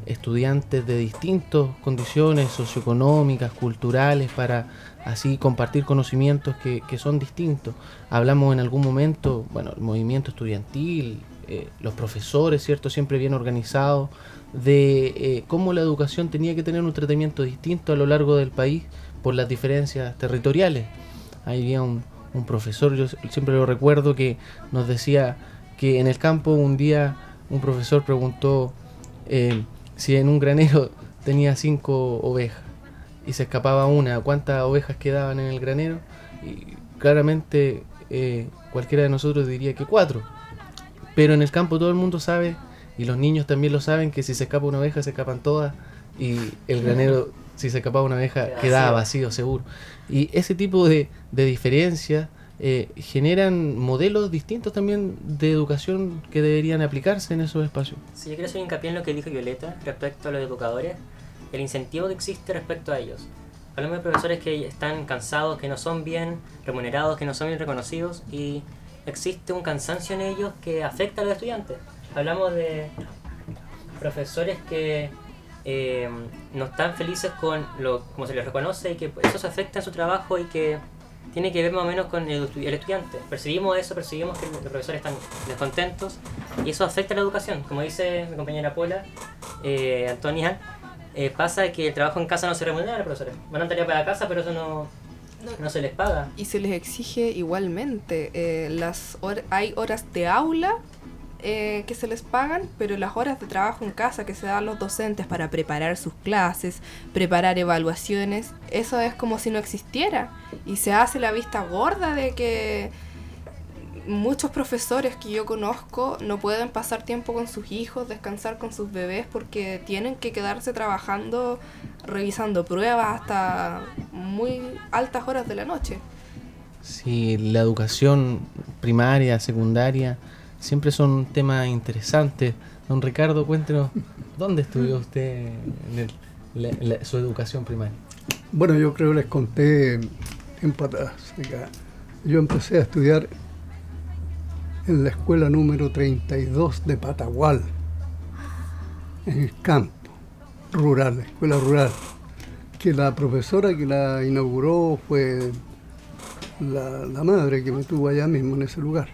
estudiantes de distintas condiciones socioeconómicas, culturales, para así compartir conocimientos que, que son distintos. Hablamos en algún momento, bueno, el movimiento estudiantil, eh, los profesores, ¿cierto?, siempre bien organizados, de eh, cómo la educación tenía que tener un tratamiento distinto a lo largo del país por las diferencias territoriales. Había un, un profesor, yo siempre lo recuerdo, que nos decía que en el campo un día un profesor preguntó eh, si en un granero tenía cinco ovejas y se escapaba una, ¿cuántas ovejas quedaban en el granero? Y claramente eh, cualquiera de nosotros diría que cuatro, pero en el campo todo el mundo sabe, y los niños también lo saben, que si se escapa una oveja se escapan todas, y el granero, si se escapaba una oveja, quedaba vacío seguro. Y ese tipo de, de diferencias eh, generan modelos distintos también de educación que deberían aplicarse en esos espacios. Sí, yo quiero hacer hincapié en lo que dijo Violeta respecto a los educadores, el incentivo que existe respecto a ellos. Hablamos de profesores que están cansados, que no son bien remunerados, que no son bien reconocidos, y existe un cansancio en ellos que afecta a los estudiantes. Hablamos de profesores que eh, no están felices con lo como se les reconoce, y que eso se afecta en su trabajo y que tiene que ver más o menos con el, el estudiante. Percibimos eso, percibimos que los profesores están descontentos y eso afecta a la educación. Como dice mi compañera Pola, eh, Antonia, eh, pasa que el trabajo en casa no se remunera a los profesores. Van a tarea para la casa, pero eso no, no, no se les paga. Y se les exige igualmente. Eh, las hor- hay horas de aula Eh, que se les pagan, pero las horas de trabajo en casa que se dan los docentes para preparar sus clases, preparar evaluaciones, eso es como si no existiera, y se hace la vista gorda de que muchos profesores que yo conozco no pueden pasar tiempo con sus hijos, descansar con sus bebés, porque tienen que quedarse trabajando, revisando pruebas hasta muy altas horas de la noche. Sí, la educación primaria, secundaria, siempre son temas interesantes. Don Ricardo, cuéntenos, ¿dónde estudió usted en el, la, la, su educación primaria? Bueno, yo creo que les conté tiempo atrás. Yo empecé a estudiar en la escuela número treinta y dos de Patagual, en el campo rural, la escuela rural, que la profesora que la inauguró fue la, la madre que me tuvo allá mismo en ese lugar.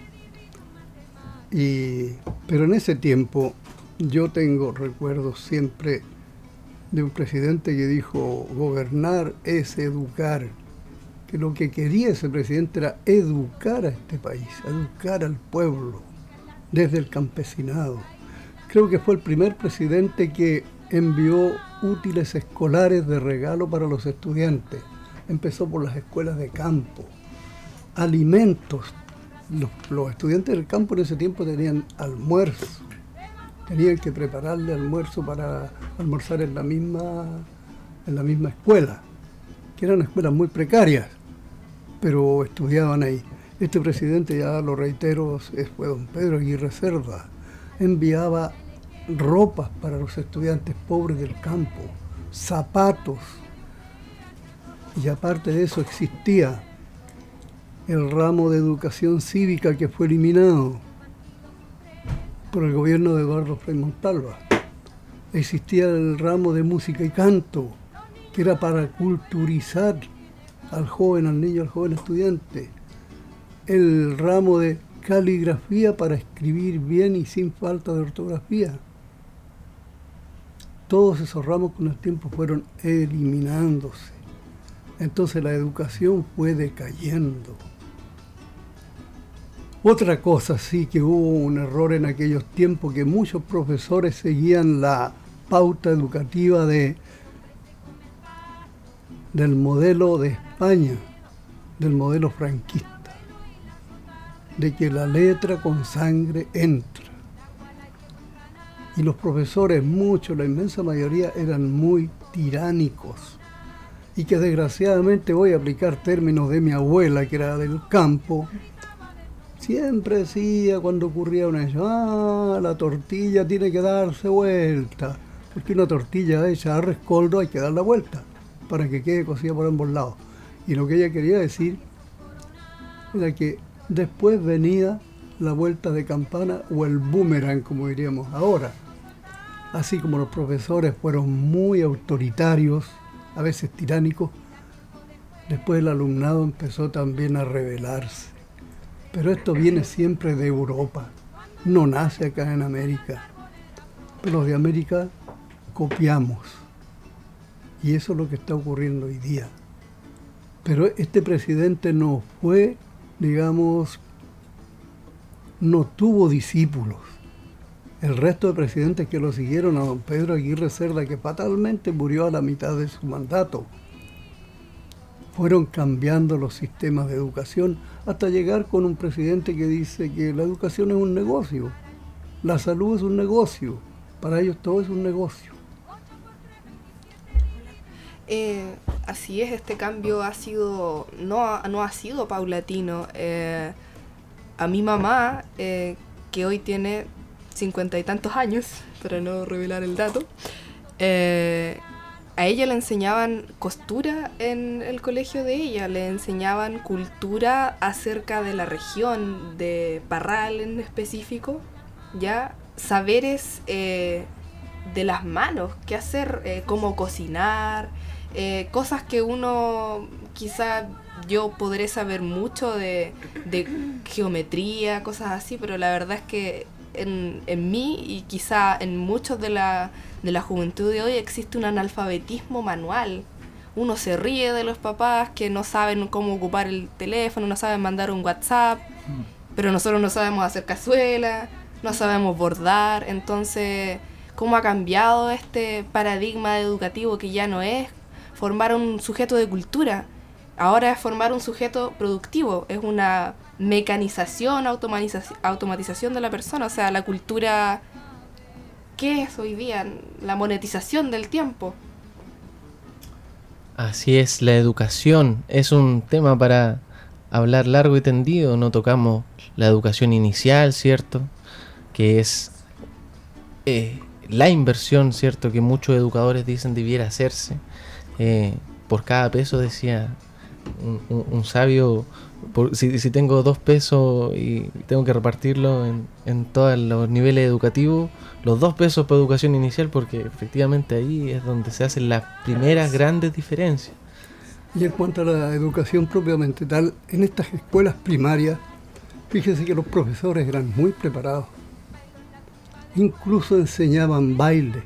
Y, pero en ese tiempo yo tengo recuerdos siempre de un presidente que dijo: gobernar es educar, que lo que quería ese presidente era educar a este país, educar al pueblo, desde el campesinado. Creo que fue el primer presidente que envió útiles escolares de regalo para los estudiantes. Empezó por las escuelas de campo, alimentos. Los, los estudiantes del campo en ese tiempo tenían almuerzo, tenían que prepararle almuerzo para almorzar en la misma, en la misma escuela, que eran escuelas muy precarias, pero estudiaban ahí. Este presidente, ya lo reitero, fue don Pedro Aguirre Cerda, enviaba ropas para los estudiantes pobres del campo, zapatos, y aparte de eso existía el ramo de educación cívica, que fue eliminado por el gobierno de Eduardo Frei Montalva. Existía el ramo de música y canto, que era para culturizar al joven, al niño, al joven estudiante. El ramo de caligrafía, para escribir bien y sin falta de ortografía. Todos esos ramos con el tiempo fueron eliminándose. Entonces la educación fue decayendo. Otra cosa sí que hubo un error en aquellos tiempos, que muchos profesores seguían la pauta educativa de, del modelo de España, del modelo franquista, de que la letra con sangre entra. Y los profesores, muchos, la inmensa mayoría, eran muy tiránicos. Y que desgraciadamente, voy a aplicar términos de mi abuela, que era del campo, siempre decía cuando ocurría un hecho: ah, la tortilla tiene que darse vuelta, porque una tortilla hecha a rescoldo hay que dar la vuelta para que quede cocida por ambos lados. Y lo que ella quería decir era que después venía la vuelta de campana, o el boomerang, como diríamos ahora. así como los profesores fueron muy autoritarios, a veces tiránicos, después el alumnado empezó también a rebelarse. Pero esto viene siempre de Europa, no nace acá en América. Pero los de América copiamos. Y eso es lo que está ocurriendo hoy día. Pero este presidente no fue, digamos, no tuvo discípulos. El resto de presidentes que lo siguieron, a don Pedro Aguirre Cerda, que fatalmente murió a la mitad de su mandato, fueron cambiando los sistemas de educación hasta llegar con un presidente que dice que la educación es un negocio, la salud es un negocio, para ellos todo es un negocio. Eh, así es, este cambio ha sido, no ha, no ha sido paulatino. Eh, a mi mamá, eh, que hoy tiene cincuenta y tantos años, para no revelar el dato, eh, a ella le enseñaban costura en el colegio de ella, le enseñaban cultura acerca de la región, de Parral en específico, ya saberes eh, de las manos, qué hacer, eh, cómo cocinar, eh, cosas que uno quizá yo podré saber mucho de, de geometría, cosas así, pero la verdad es que en, en mí y quizá en muchos de la, de la juventud de hoy existe un analfabetismo manual. Uno se ríe de los papás que no saben cómo ocupar el teléfono, no saben mandar un WhatsApp, pero nosotros no sabemos hacer cazuela, no sabemos bordar. Entonces, ¿cómo ha cambiado este paradigma educativo que ya no es formar un sujeto de cultura? Ahora es formar un sujeto productivo, es una mecanización, automatización, automatización de la persona. O sea, la cultura, ¿qué es hoy día? La monetización del tiempo. Así es, la educación es un tema para hablar largo y tendido. No tocamos la educación inicial, ¿cierto? Que es eh, la inversión, ¿cierto? Que muchos educadores dicen debiera hacerse. Eh, por cada peso, decía un, un, un sabio, por, si, si tengo dos pesos y tengo que repartirlo en, en todos los niveles educativos, los dos pesos para educación inicial, porque efectivamente ahí es donde se hacen las primeras grandes diferencias. Y en cuanto a la educación propiamente tal, en estas escuelas primarias, fíjese que los profesores eran muy preparados. Incluso enseñaban baile.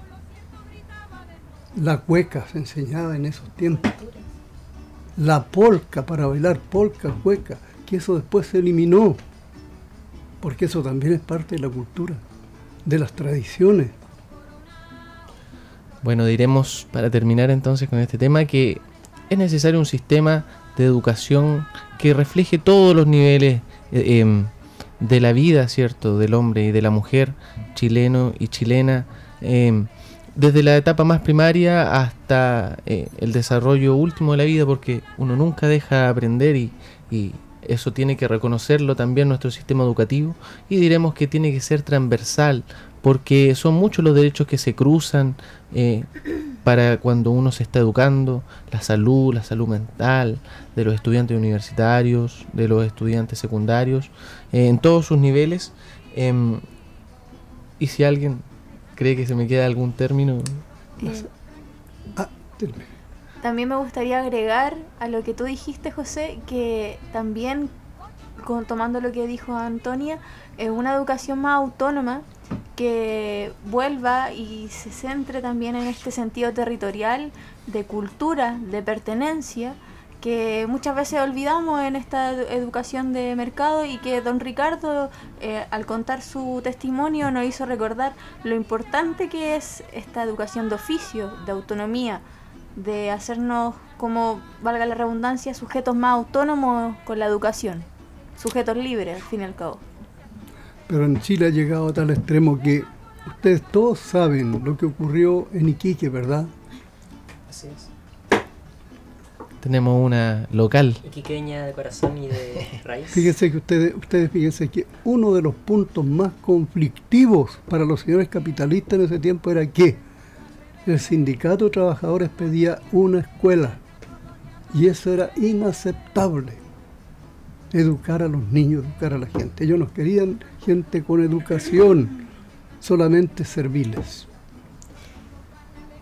La cueca se enseñaba en esos tiempos. La polca, para bailar polca, cueca, que eso después se eliminó, porque eso también es parte de la cultura, de las tradiciones. Bueno, diremos para terminar entonces con este tema que es necesario un sistema de educación que refleje todos los niveles eh, eh, de la vida, ¿cierto?, del hombre y de la mujer, chileno y chilena, eh, desde la etapa más primaria hasta eh, el desarrollo último de la vida, porque uno nunca deja de aprender y, y eso tiene que reconocerlo también nuestro sistema educativo, y diremos que tiene que ser transversal, porque son muchos los derechos que se cruzan eh, para cuando uno se está educando, la salud, la salud mental de los estudiantes universitarios, de los estudiantes secundarios, eh, en todos sus niveles. Eh, y si alguien cree que se me queda algún término. Eh, ah, también me gustaría agregar a lo que tú dijiste, José, que también, con, tomando lo que dijo Antonia, eh, una educación más autónoma que vuelva y se centre también en este sentido territorial, de cultura, de pertenencia, que muchas veces olvidamos en esta educación de mercado, y que don Ricardo, eh, al contar su testimonio, nos hizo recordar lo importante que es esta educación de oficio, de autonomía, de hacernos, como valga la redundancia, sujetos más autónomos con la educación, sujetos libres al fin y al cabo. Pero en Chile ha llegado a tal extremo que ustedes todos saben lo que ocurrió en Iquique, ¿verdad? Así es. Tenemos una local. Iquiqueña de corazón y de raíz. Fíjense que ustedes, ustedes fíjense que uno de los puntos más conflictivos para los señores capitalistas en ese tiempo era que el sindicato de trabajadores pedía una escuela, y eso era inaceptable. Educar a los niños, educar a la gente. Ellos no querían gente con educación, solamente serviles.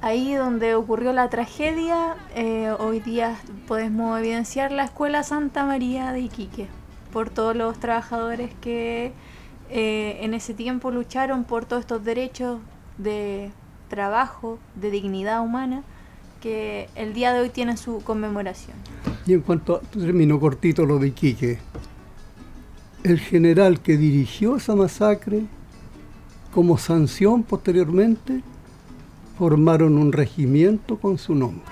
ahí donde ocurrió la tragedia, eh, hoy día podemos evidenciar la Escuela Santa María de Iquique, por todos los trabajadores que eh, en ese tiempo lucharon por todos estos derechos de trabajo, de dignidad humana, que el día de hoy tienen su conmemoración. Y en cuanto a, termino cortito lo de Iquique, el general que dirigió esa masacre, como sanción posteriormente, formaron un regimiento con su nombre.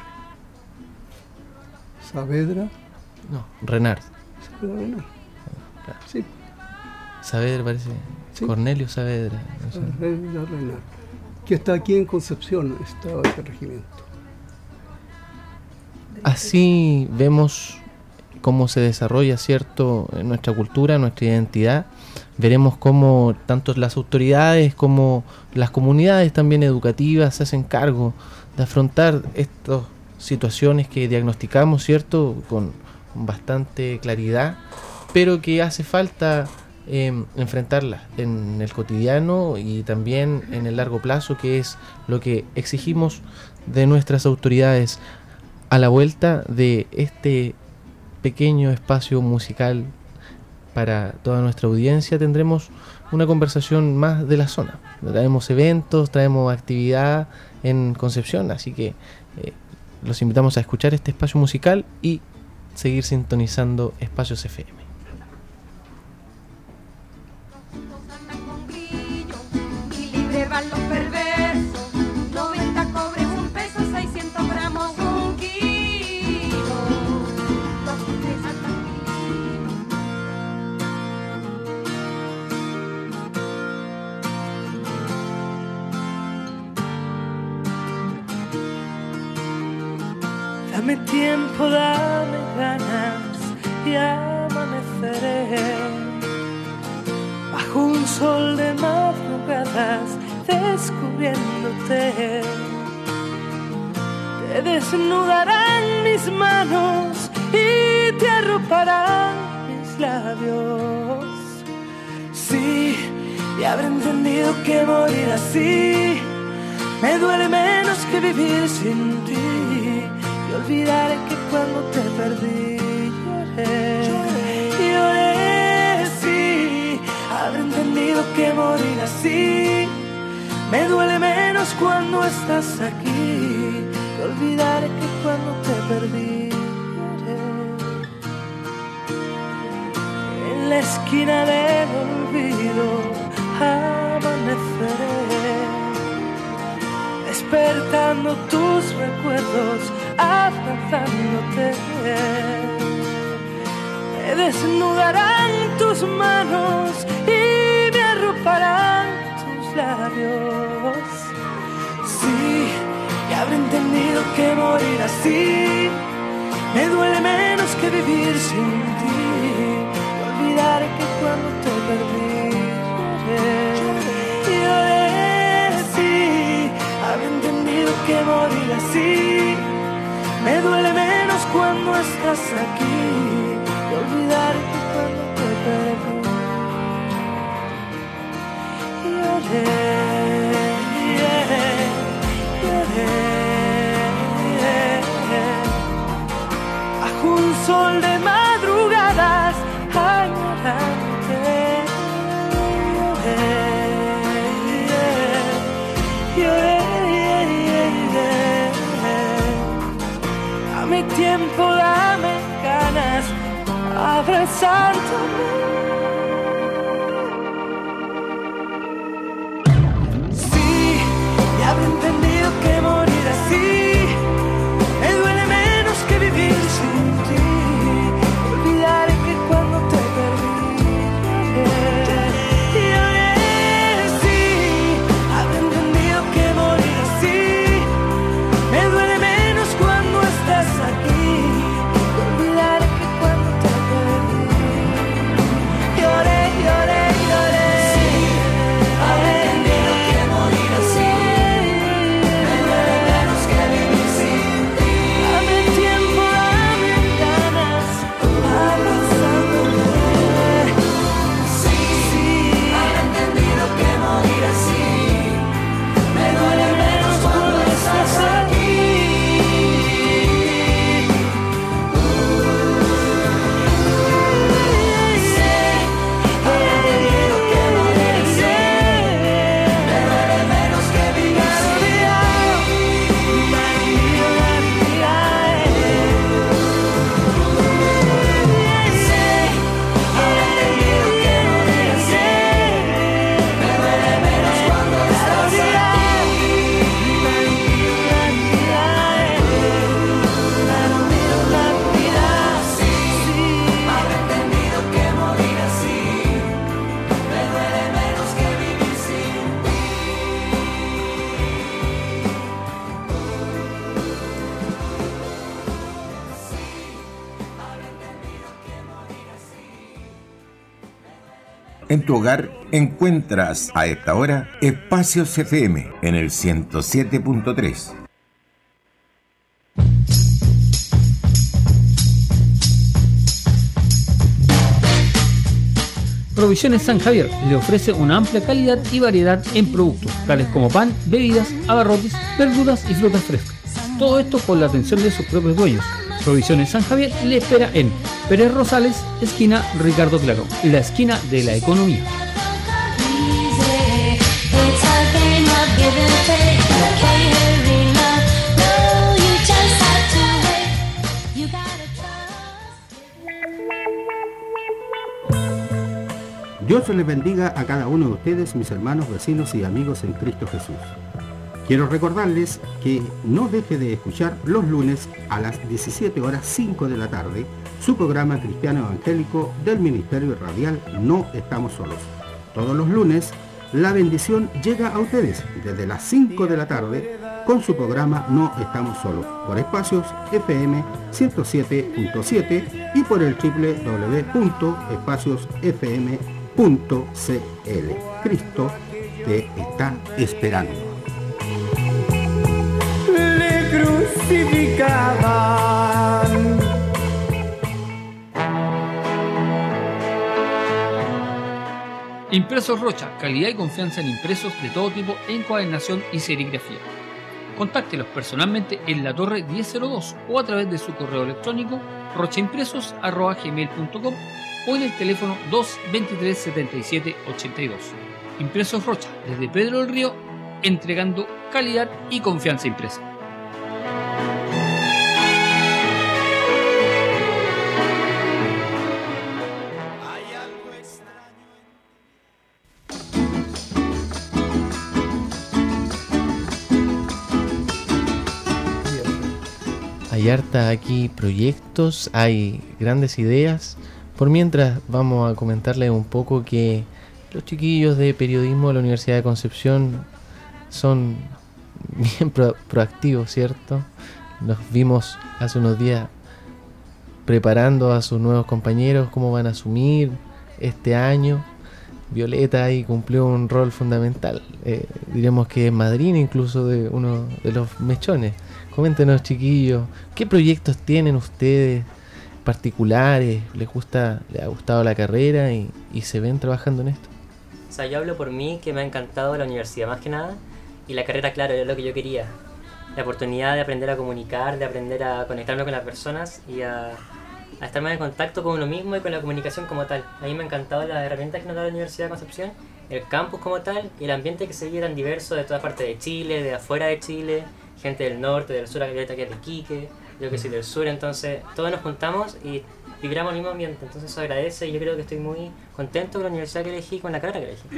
Saavedra. No, Renard. Saavedra, Claro. sí. Saavedra parece. Sí. Cornelio Saavedra. No sé. Saavedra Renard, que está aquí en Concepción, estaba ese regimiento. Así vemos cómo se desarrolla, ¿cierto?, en nuestra cultura, nuestra identidad. Veremos cómo tanto las autoridades como las comunidades también educativas se hacen cargo de afrontar estas situaciones que diagnosticamos, ¿cierto?, con bastante claridad, pero que hace falta eh, enfrentarlas en el cotidiano y también en el largo plazo, que es lo que exigimos de nuestras autoridades. A la vuelta de este pequeño espacio musical para toda nuestra audiencia tendremos una conversación más de la zona. Traemos eventos, traemos actividad en Concepción, así que eh, los invitamos a escuchar este espacio musical y seguir sintonizando Espacios F M. Dame tiempo, dame ganas y amaneceré bajo un sol de madrugadas descubriéndote. Te desnudarán mis manos y te arroparán mis labios. Sí, y habré entendido que morir así me duele menos que vivir sin ti. Y olvidaré que cuando te perdí lloré, lloré, lloré, sí. Habré entendido que morir así me duele menos cuando estás aquí. Y olvidaré que cuando te perdí lloré. En la esquina del olvido amaneceré, despertando tus recuerdos, abrazándote. Me desnudarán tus manos y me arroparán tus labios. Sí, y habré entendido que morir así me duele menos que vivir sin ti. Y olvidaré que cuando te perdí lloré, lloré, sí. Habré entendido que morir así me duele menos cuando estás aquí. Y olvidar que cuando te perdí lloré, lloré, lloré, bajo un sol de madrugadas añorante. Lloré, lloré, dame tiempo, dame ganas, abrazándome. Sí, ya habré entendido que morir así me duele menos que vivir sin ti. Olvidaré que cuando te perdí lloré, sí. Habré entendido que morir así me duele menos cuando estás aquí. Y olvidaré que cuando te perdí En tu hogar encuentras a esta hora Espacios F M en el ciento siete punto tres. Provisiones San Javier le ofrece una amplia calidad y variedad en productos, tales como pan, bebidas, abarrotes, verduras y frutas frescas. Todo esto con la atención de sus propios dueños. Provisiones San Javier le espera en Pérez Rosales, esquina Ricardo Claro, la esquina de la economía. Dios les bendiga a cada uno de ustedes, mis hermanos, vecinos y amigos en Cristo Jesús. Quiero recordarles que no deje de escuchar los lunes a las diecisiete horas cinco de la tarde su programa cristiano evangélico del Ministerio Radial No Estamos Solos. Todos los lunes la bendición llega a ustedes desde las cinco de la tarde con su programa No Estamos Solos por Espacios F M ciento siete punto siete y por el doble u doble u doble u punto espacios f m punto c l. Cristo te está esperando. Le crucificaban. Impresos Rocha, calidad y confianza en impresos de todo tipo, encuadernación y serigrafía. Contáctelos personalmente en la Torre diez cero dos o a través de su correo electrónico rochaimpresos arroba gmail punto com o en el teléfono dos veintitrés setenta y siete ochenta y dos. Impresos Rocha, desde Pedro del Río, entregando calidad y confianza impresa. Hay harta aquí proyectos, hay grandes ideas. Por mientras vamos a comentarles un poco que los chiquillos de periodismo de la Universidad de Concepción son bien pro- proactivos, ¿cierto? Nos vimos hace unos días preparando a sus nuevos compañeros, cómo van a asumir este año. Violeta ahí cumplió un rol fundamental, eh, diremos que es madrina incluso de uno de los mechones. Coméntenos, chiquillos, ¿qué proyectos tienen ustedes particulares? ¿Les gusta, les ha gustado la carrera y, y se ven trabajando en esto? O sea, yo hablo por mí, que me ha encantado la universidad más que nada, y la carrera, claro, era lo que yo quería. La oportunidad de aprender a comunicar, de aprender a conectarme con las personas y a, a estar más en contacto con uno mismo y con la comunicación como tal. A mí me ha encantado las herramientas que nos da la Universidad de Concepción, el campus como tal, y el ambiente que se vive tan diverso de toda parte de Chile, de afuera de Chile, gente del norte, del sur, Violeta que es de Iquique, yo que soy del sur, entonces todos nos juntamos y vibramos el mismo ambiente, entonces eso agradece y yo creo que estoy muy contento con la universidad que elegí, con la carrera que elegí.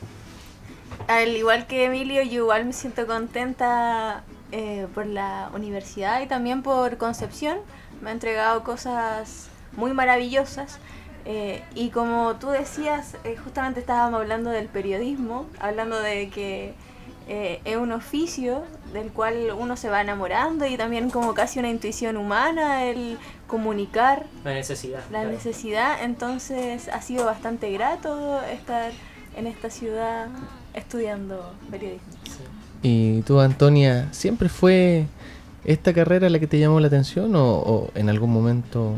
Al igual que Emilio, yo igual me siento contenta eh, por la universidad y también por Concepción. Me ha entregado cosas muy maravillosas eh, y como tú decías, eh, justamente estábamos hablando del periodismo, hablando de que eh, es un oficio del cual uno se va enamorando y también como casi una intuición humana el comunicar la necesidad la claro. necesidad, entonces ha sido bastante grato estar en esta ciudad estudiando periodismo. Sí. ¿Y tú, Antonia, siempre fue esta carrera la que te llamó la atención o, o en algún momento?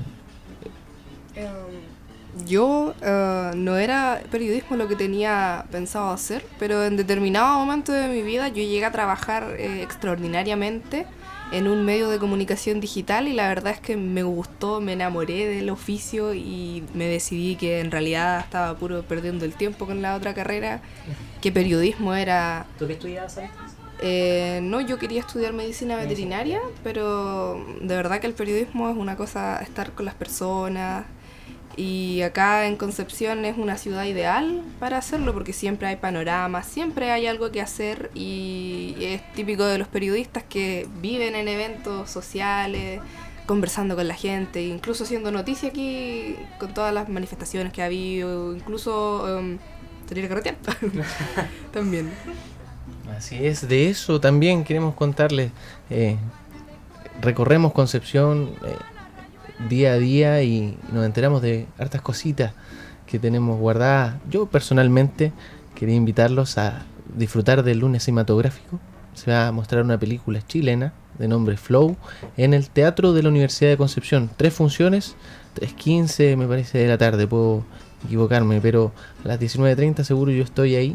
Yo uh, no era periodismo lo que tenía pensado hacer, pero en determinado momento de mi vida yo llegué a trabajar eh, extraordinariamente en un medio de comunicación digital y la verdad es que me gustó, me enamoré del oficio y me decidí que en realidad estaba puro perdiendo el tiempo con la otra carrera, que periodismo era... ¿Tú qué estudiabas antes? Eh, no, yo quería estudiar medicina veterinaria, pero de verdad que el periodismo es una cosa, estar con las personas. Y acá en Concepción es una ciudad ideal para hacerlo porque siempre hay panoramas, siempre hay algo que hacer y es típico de los periodistas que viven en eventos sociales, conversando con la gente, incluso haciendo noticia aquí con todas las manifestaciones que ha habido, incluso um, salir a carretear también. Así es, de eso también queremos contarles. Eh, recorremos Concepción... Eh, día a día y nos enteramos de hartas cositas. que tenemos guardadas. Yo personalmente quería invitarlos a disfrutar del lunes cinematográfico. Se va a mostrar una película chilena de nombre Flow en el Teatro de la Universidad de Concepción. Tres funciones, tres quince me parece de la tarde, puedo equivocarme, pero a las diecinueve treinta seguro yo estoy ahí.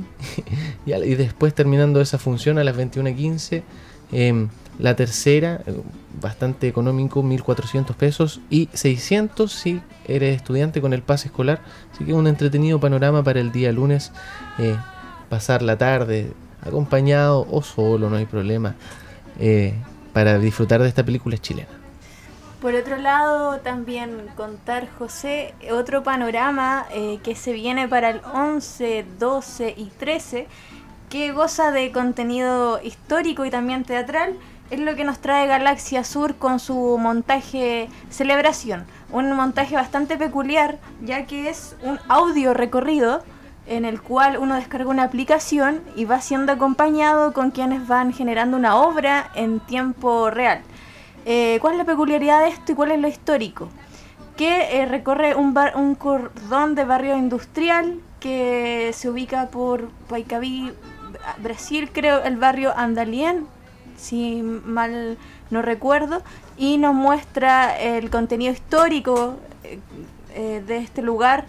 Y después, terminando esa función, a las veintiuno quince, eh, la tercera, eh, bastante económico, mil cuatrocientos pesos, y seiscientos si eres estudiante con el pase escolar. Así que un entretenido panorama para el día lunes, eh, pasar la tarde acompañado o solo, no hay problema, eh, para disfrutar de esta película chilena. Por otro lado, también contar, José, otro panorama eh, que se viene para el once, doce y trece, que goza de contenido histórico y también teatral, es lo que nos trae Galaxia Sur con su montaje Celebración. Un montaje bastante peculiar, ya que es un audio recorrido en el cual uno descarga una aplicación y va siendo acompañado con quienes van generando una obra en tiempo real. Eh, ¿Cuál es la peculiaridad de esto y cuál es lo histórico? Que eh, recorre un, bar, un cordón de barrio industrial que se ubica por Paicaví, Brasil, creo, el barrio Andalien, si mal no recuerdo, y nos muestra el contenido histórico eh, eh, de este lugar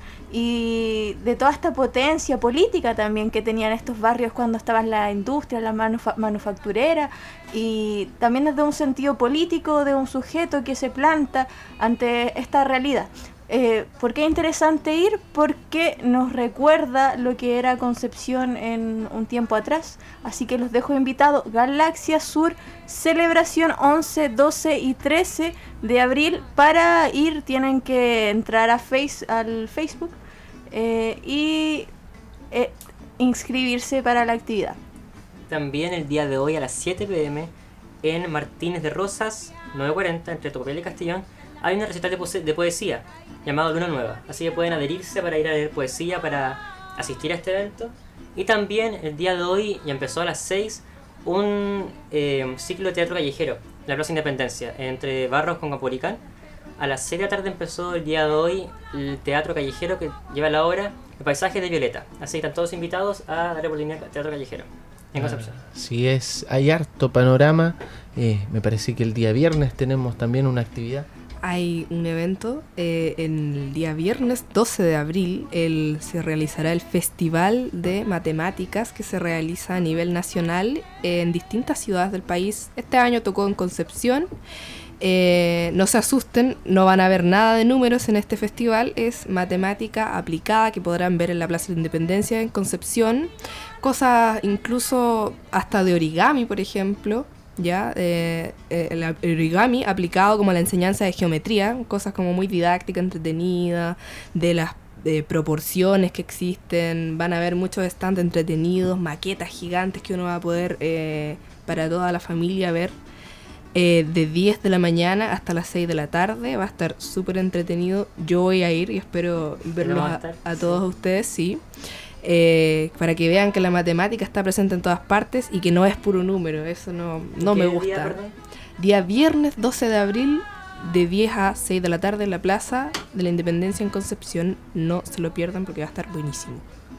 y de toda esta potencia política también que tenían estos barrios cuando estaba la industria, la manufa- manufacturera, y también desde un sentido político de un sujeto que se planta ante esta realidad. Eh, ¿Por qué es interesante ir? Porque nos recuerda lo que era Concepción en un tiempo atrás. Así que los dejo invitados. Galaxia Sur, Celebración once, doce y trece de abril. Para ir tienen que entrar a face, al Facebook eh, y eh, inscribirse para la actividad. También el día de hoy a las siete pe eme en Martínez de Rosas, nueve cuarenta, entre Tocopilla y Castellón, hay una recital de, poe- de poesía llamado Luna Nueva. Así que pueden adherirse para ir a leer poesía, para asistir a este evento. Y también el día de hoy, ya empezó a las seis, un eh, ciclo de teatro callejero en la Plaza Independencia, entre Barros con Caporicán. A las seis de la tarde empezó el día de hoy el teatro callejero que lleva la obra El paisaje de Violeta. Así que están todos invitados a dar oportunidad al teatro callejero en Concepción. Ah, sí, es, hay harto panorama. Eh, me parece que el día viernes tenemos también una actividad. Hay un evento eh, en el día viernes doce de abril, el, se realizará el Festival de Matemáticas que se realiza a nivel nacional en distintas ciudades del país. Este año tocó en Concepción. Eh, no se asusten, no van a ver nada de números en este festival, es matemática aplicada que podrán ver en la Plaza de la Independencia en Concepción, cosas incluso hasta de origami, por ejemplo. Ya eh, eh, el origami aplicado como a la enseñanza de geometría, cosas como muy didáctica, entretenida, de las eh, proporciones que existen. Van a haber muchos stands entretenidos, maquetas gigantes que uno va a poder eh, para toda la familia ver eh, de diez de la mañana hasta las seis de la tarde. Va a estar súper entretenido. Yo voy a ir y espero verlos a, a todos sí. ustedes, sí. Eh, para que vean que la matemática está presente en todas partes y que no es puro número, eso no, no me gusta. Día, día viernes doce de abril de diez a seis de la tarde en la Plaza de la Independencia en Concepción, no se lo pierdan porque va a estar buenísimo.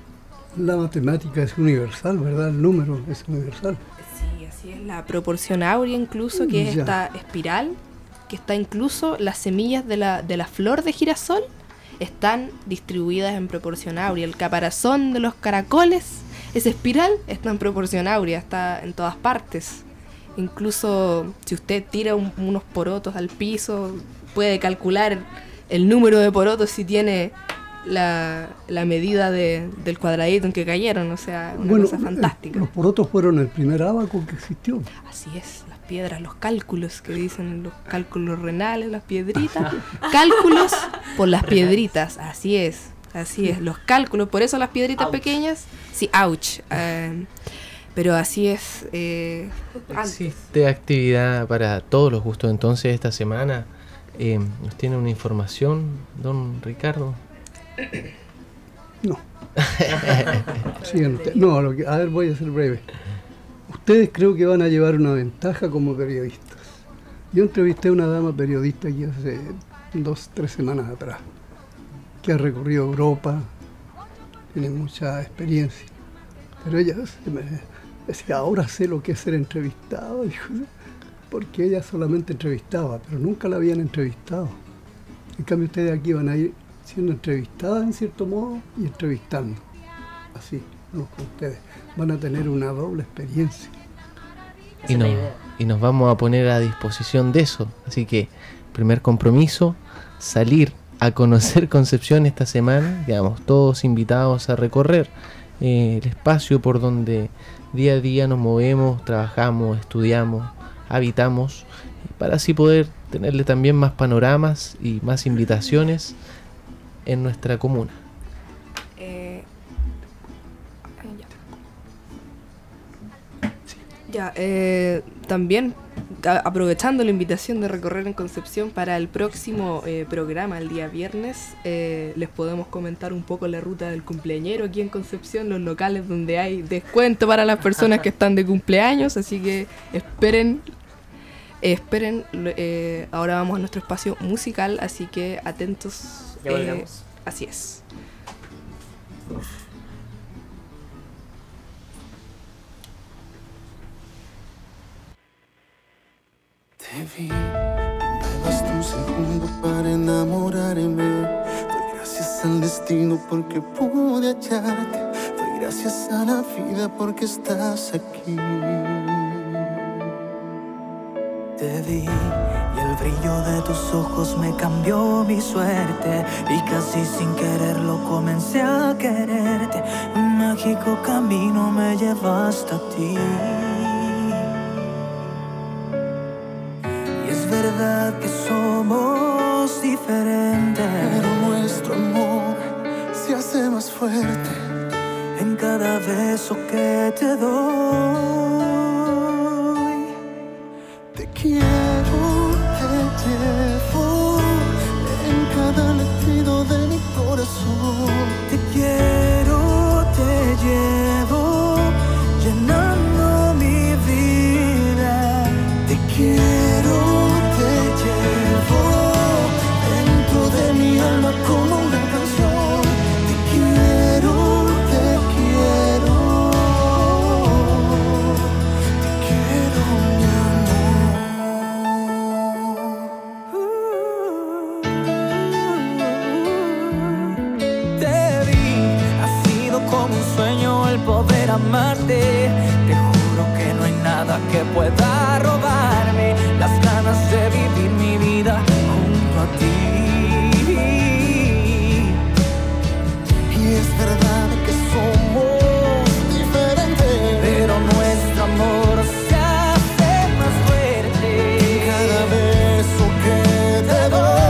La matemática es universal, ¿verdad? El número es universal. Sí, así es, la proporción áurea incluso, que es ya. esta espiral, que está incluso las semillas de la, de la flor de girasol están distribuidas en proporción áurea. El caparazón de los caracoles, esa espiral, está en proporción áurea, está en todas partes. Incluso si usted tira un, unos porotos al piso, puede calcular el número de porotos si tiene la, la medida de, del cuadradito en que cayeron. O sea, una bueno, cosa fantástica. Los porotos fueron el primer ábaco que existió. Así es. Piedras, los cálculos que dicen, los cálculos renales, las piedritas, cálculos por las piedritas, así es, así es, los cálculos, por eso las piedritas ouch. pequeñas, sí, ouch, eh, pero así es. Eh, Existe actividad para todos los gustos, entonces esta semana eh, nos tiene una información, don Ricardo. No. Sigan ustedes. No, lo que, a ver, voy a ser breve. Ustedes creo que van a llevar una ventaja como periodistas. Yo entrevisté a una dama periodista aquí hace dos, tres semanas atrás. que ha recorrido Europa, tiene mucha experiencia. Pero ella me decía, ahora sé lo que es ser entrevistado, dijo, porque ella solamente entrevistaba, pero nunca la habían entrevistado. En cambio ustedes aquí van a ir siendo entrevistadas en cierto modo y entrevistando. Así, unos con ustedes. Van a tener una doble experiencia. Y, no, y nos vamos a poner a disposición de eso. Así que, primer compromiso, salir a conocer Concepción esta semana. Digamos, todos invitados a recorrer eh, el espacio por donde día a día nos movemos, trabajamos, estudiamos, habitamos, para así poder tenerle también más panoramas y más invitaciones en nuestra comuna. Eh, ya, ya eh, también a, aprovechando la invitación de recorrer en Concepción para el próximo eh, programa el día viernes, eh, les podemos comentar un poco la ruta del cumpleañero aquí en Concepción, los locales donde hay descuento para las personas que están de cumpleaños, así que esperen. Eh, esperen, eh, ahora vamos a nuestro espacio musical, así que atentos. Ya volvemos. Eh, así es. Te vi, y me bastó un segundo para enamorarme. Doy gracias al destino porque pude hallarte. Doy gracias a la vida porque estás aquí. Te vi y el brillo de tus ojos me cambió mi suerte y casi sin quererlo comencé a quererte. Un mágico camino me lleva hasta ti. Y es verdad que somos diferentes, pero nuestro amor se hace más fuerte en cada beso que te doy. Quiero, te llevo en cada latido de mi corazón. Te quiero, te llevo llenando mi vida. Te quiero, te llevo dentro de mi alma como una canción. Te quiero, te quiero, te quiero, mi amor. Poder amarte, te juro que no hay nada que pueda robarme las ganas de vivir mi vida junto a ti. Y es verdad que somos diferentes, pero nuestro amor se hace más fuerte cada beso que te doy.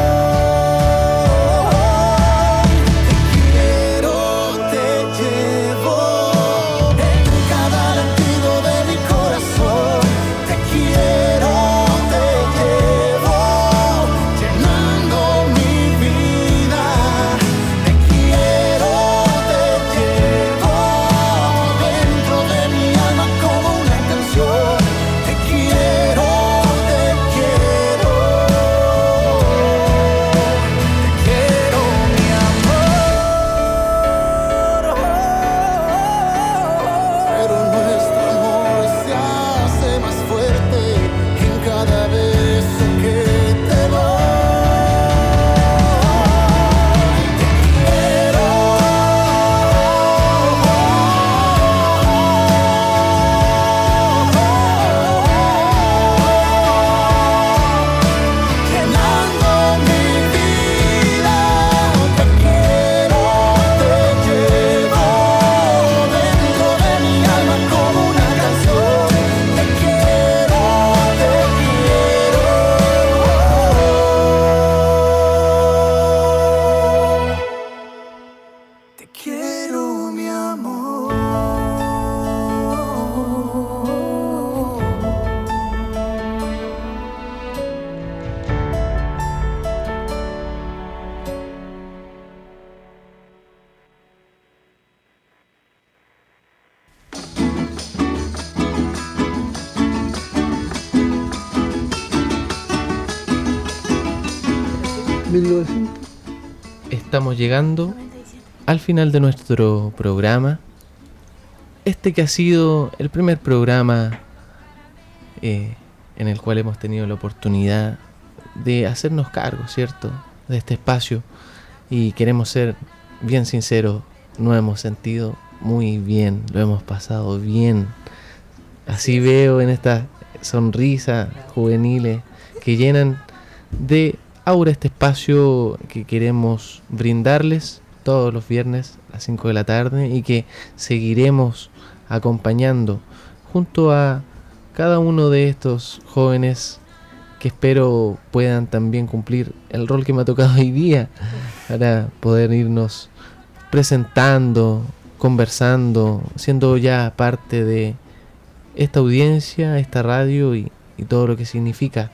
estamos llegando al final de nuestro programa. Este que ha sido el primer programa eh, en el cual hemos tenido la oportunidad de hacernos cargo, ¿cierto?, de este espacio. Y queremos ser bien sinceros, nos hemos sentido muy bien, lo hemos pasado bien. Así veo en estas sonrisas juveniles que llenan de aura este espacio que queremos brindarles todos los viernes a las cinco de la tarde y que seguiremos acompañando junto a cada uno de estos jóvenes que espero puedan también cumplir el rol que me ha tocado hoy día para poder irnos presentando, conversando, siendo ya parte de esta audiencia, esta radio y, y todo lo que significa.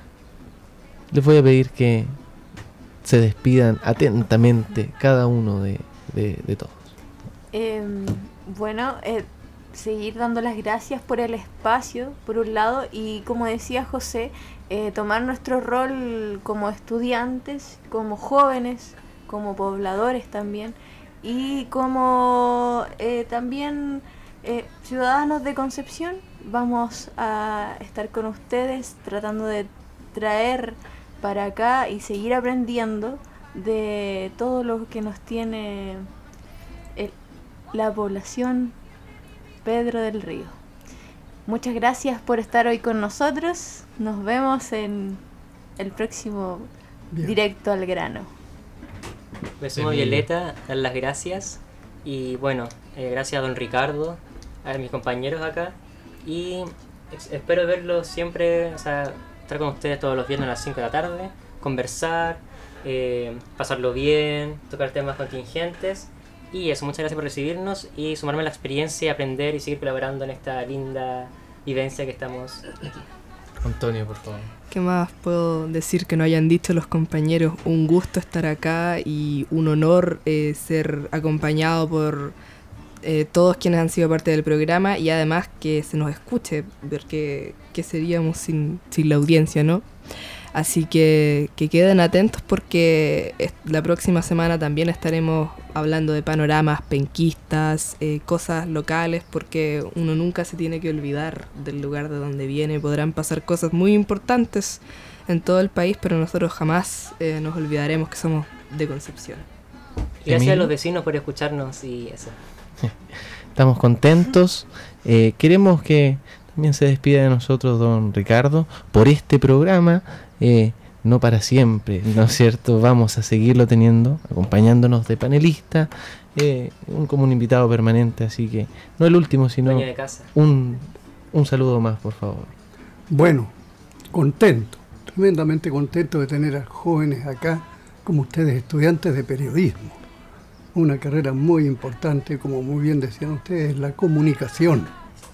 Les voy a pedir que se despidan atentamente cada uno de, de, de todos. Eh, bueno, eh, seguir dando las gracias por el espacio, por un lado, y como decía José, eh, tomar nuestro rol como estudiantes, como jóvenes, como pobladores también, y como eh, también eh, ciudadanos de Concepción. Vamos a estar con ustedes tratando de traer para acá y seguir aprendiendo de todo lo que nos tiene el, la población Pedro del Río. Muchas gracias por estar hoy con nosotros. Nos vemos en el próximo Bien. Directo al Grano. Me sumo Violeta, dar las gracias. Y bueno, eh, gracias a don Ricardo, a mis compañeros acá. Y ex- espero verlos siempre, o sea, estar con ustedes todos los viernes a las cinco de la tarde, conversar, eh, pasarlo bien, tocar temas contingentes. Y eso, muchas gracias por recibirnos y sumarme a la experiencia y aprender y seguir colaborando en esta linda vivencia que estamos aquí. Antonio, por favor. ¿Qué más puedo decir que no hayan dicho los compañeros? Un gusto estar acá y un honor eh, ser acompañado por eh, todos quienes han sido parte del programa y además que se nos escuche, porque qué seríamos sin, sin la audiencia, ¿no? Así que que queden atentos porque la próxima semana también estaremos hablando de panoramas penquistas, eh, cosas locales, porque uno nunca se tiene que olvidar del lugar de donde viene. Podrán pasar cosas muy importantes en todo el país, pero nosotros jamás eh, nos olvidaremos que somos de Concepción. Gracias a los vecinos por escucharnos y eso. Estamos contentos. Eh, queremos que también se despida de nosotros don Ricardo por este programa. Eh, no para siempre, ¿no es cierto? Vamos a seguirlo teniendo, acompañándonos de panelista, eh, un, como un invitado permanente, así que no el último, sino dueño de casa. Un, un saludo más, por favor. Bueno, contento, tremendamente contento de tener a jóvenes acá, como ustedes, estudiantes de periodismo. Una carrera muy importante, como muy bien decían ustedes, la comunicación.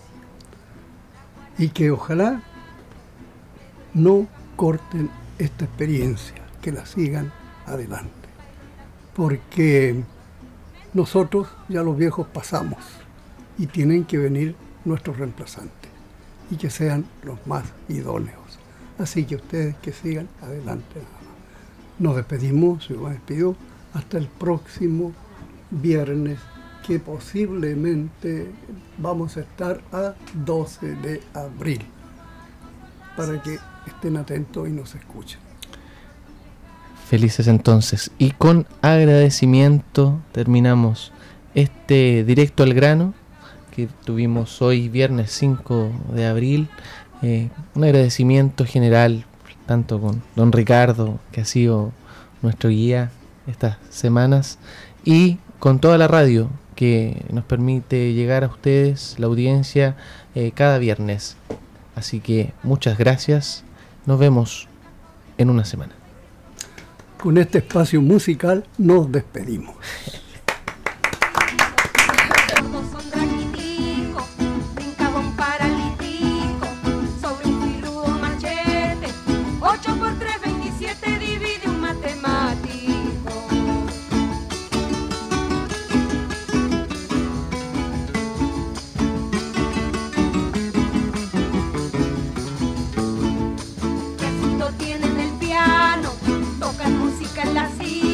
Y que ojalá no corten esta experiencia, que la sigan adelante, porque nosotros ya los viejos pasamos y tienen que venir nuestros reemplazantes y que sean los más idóneos, así que ustedes que sigan adelante. Nos despedimos, yo me despido hasta el próximo viernes, que posiblemente vamos a estar a doce de abril, para que estén atentos y nos escuchen. Felices entonces. Y con agradecimiento terminamos este directo al grano que tuvimos hoy viernes cinco de abril. Eh, un agradecimiento general tanto con don Ricardo, que ha sido nuestro guía estas semanas, y con toda la radio que nos permite llegar a ustedes, la audiencia, eh, cada viernes. Así que muchas gracias. Nos vemos en una semana. Con este espacio musical nos despedimos. ocho por tres, veintisiete, divide un matemático. ¿Qué asunto tienen el piano? Tocan música en la silla.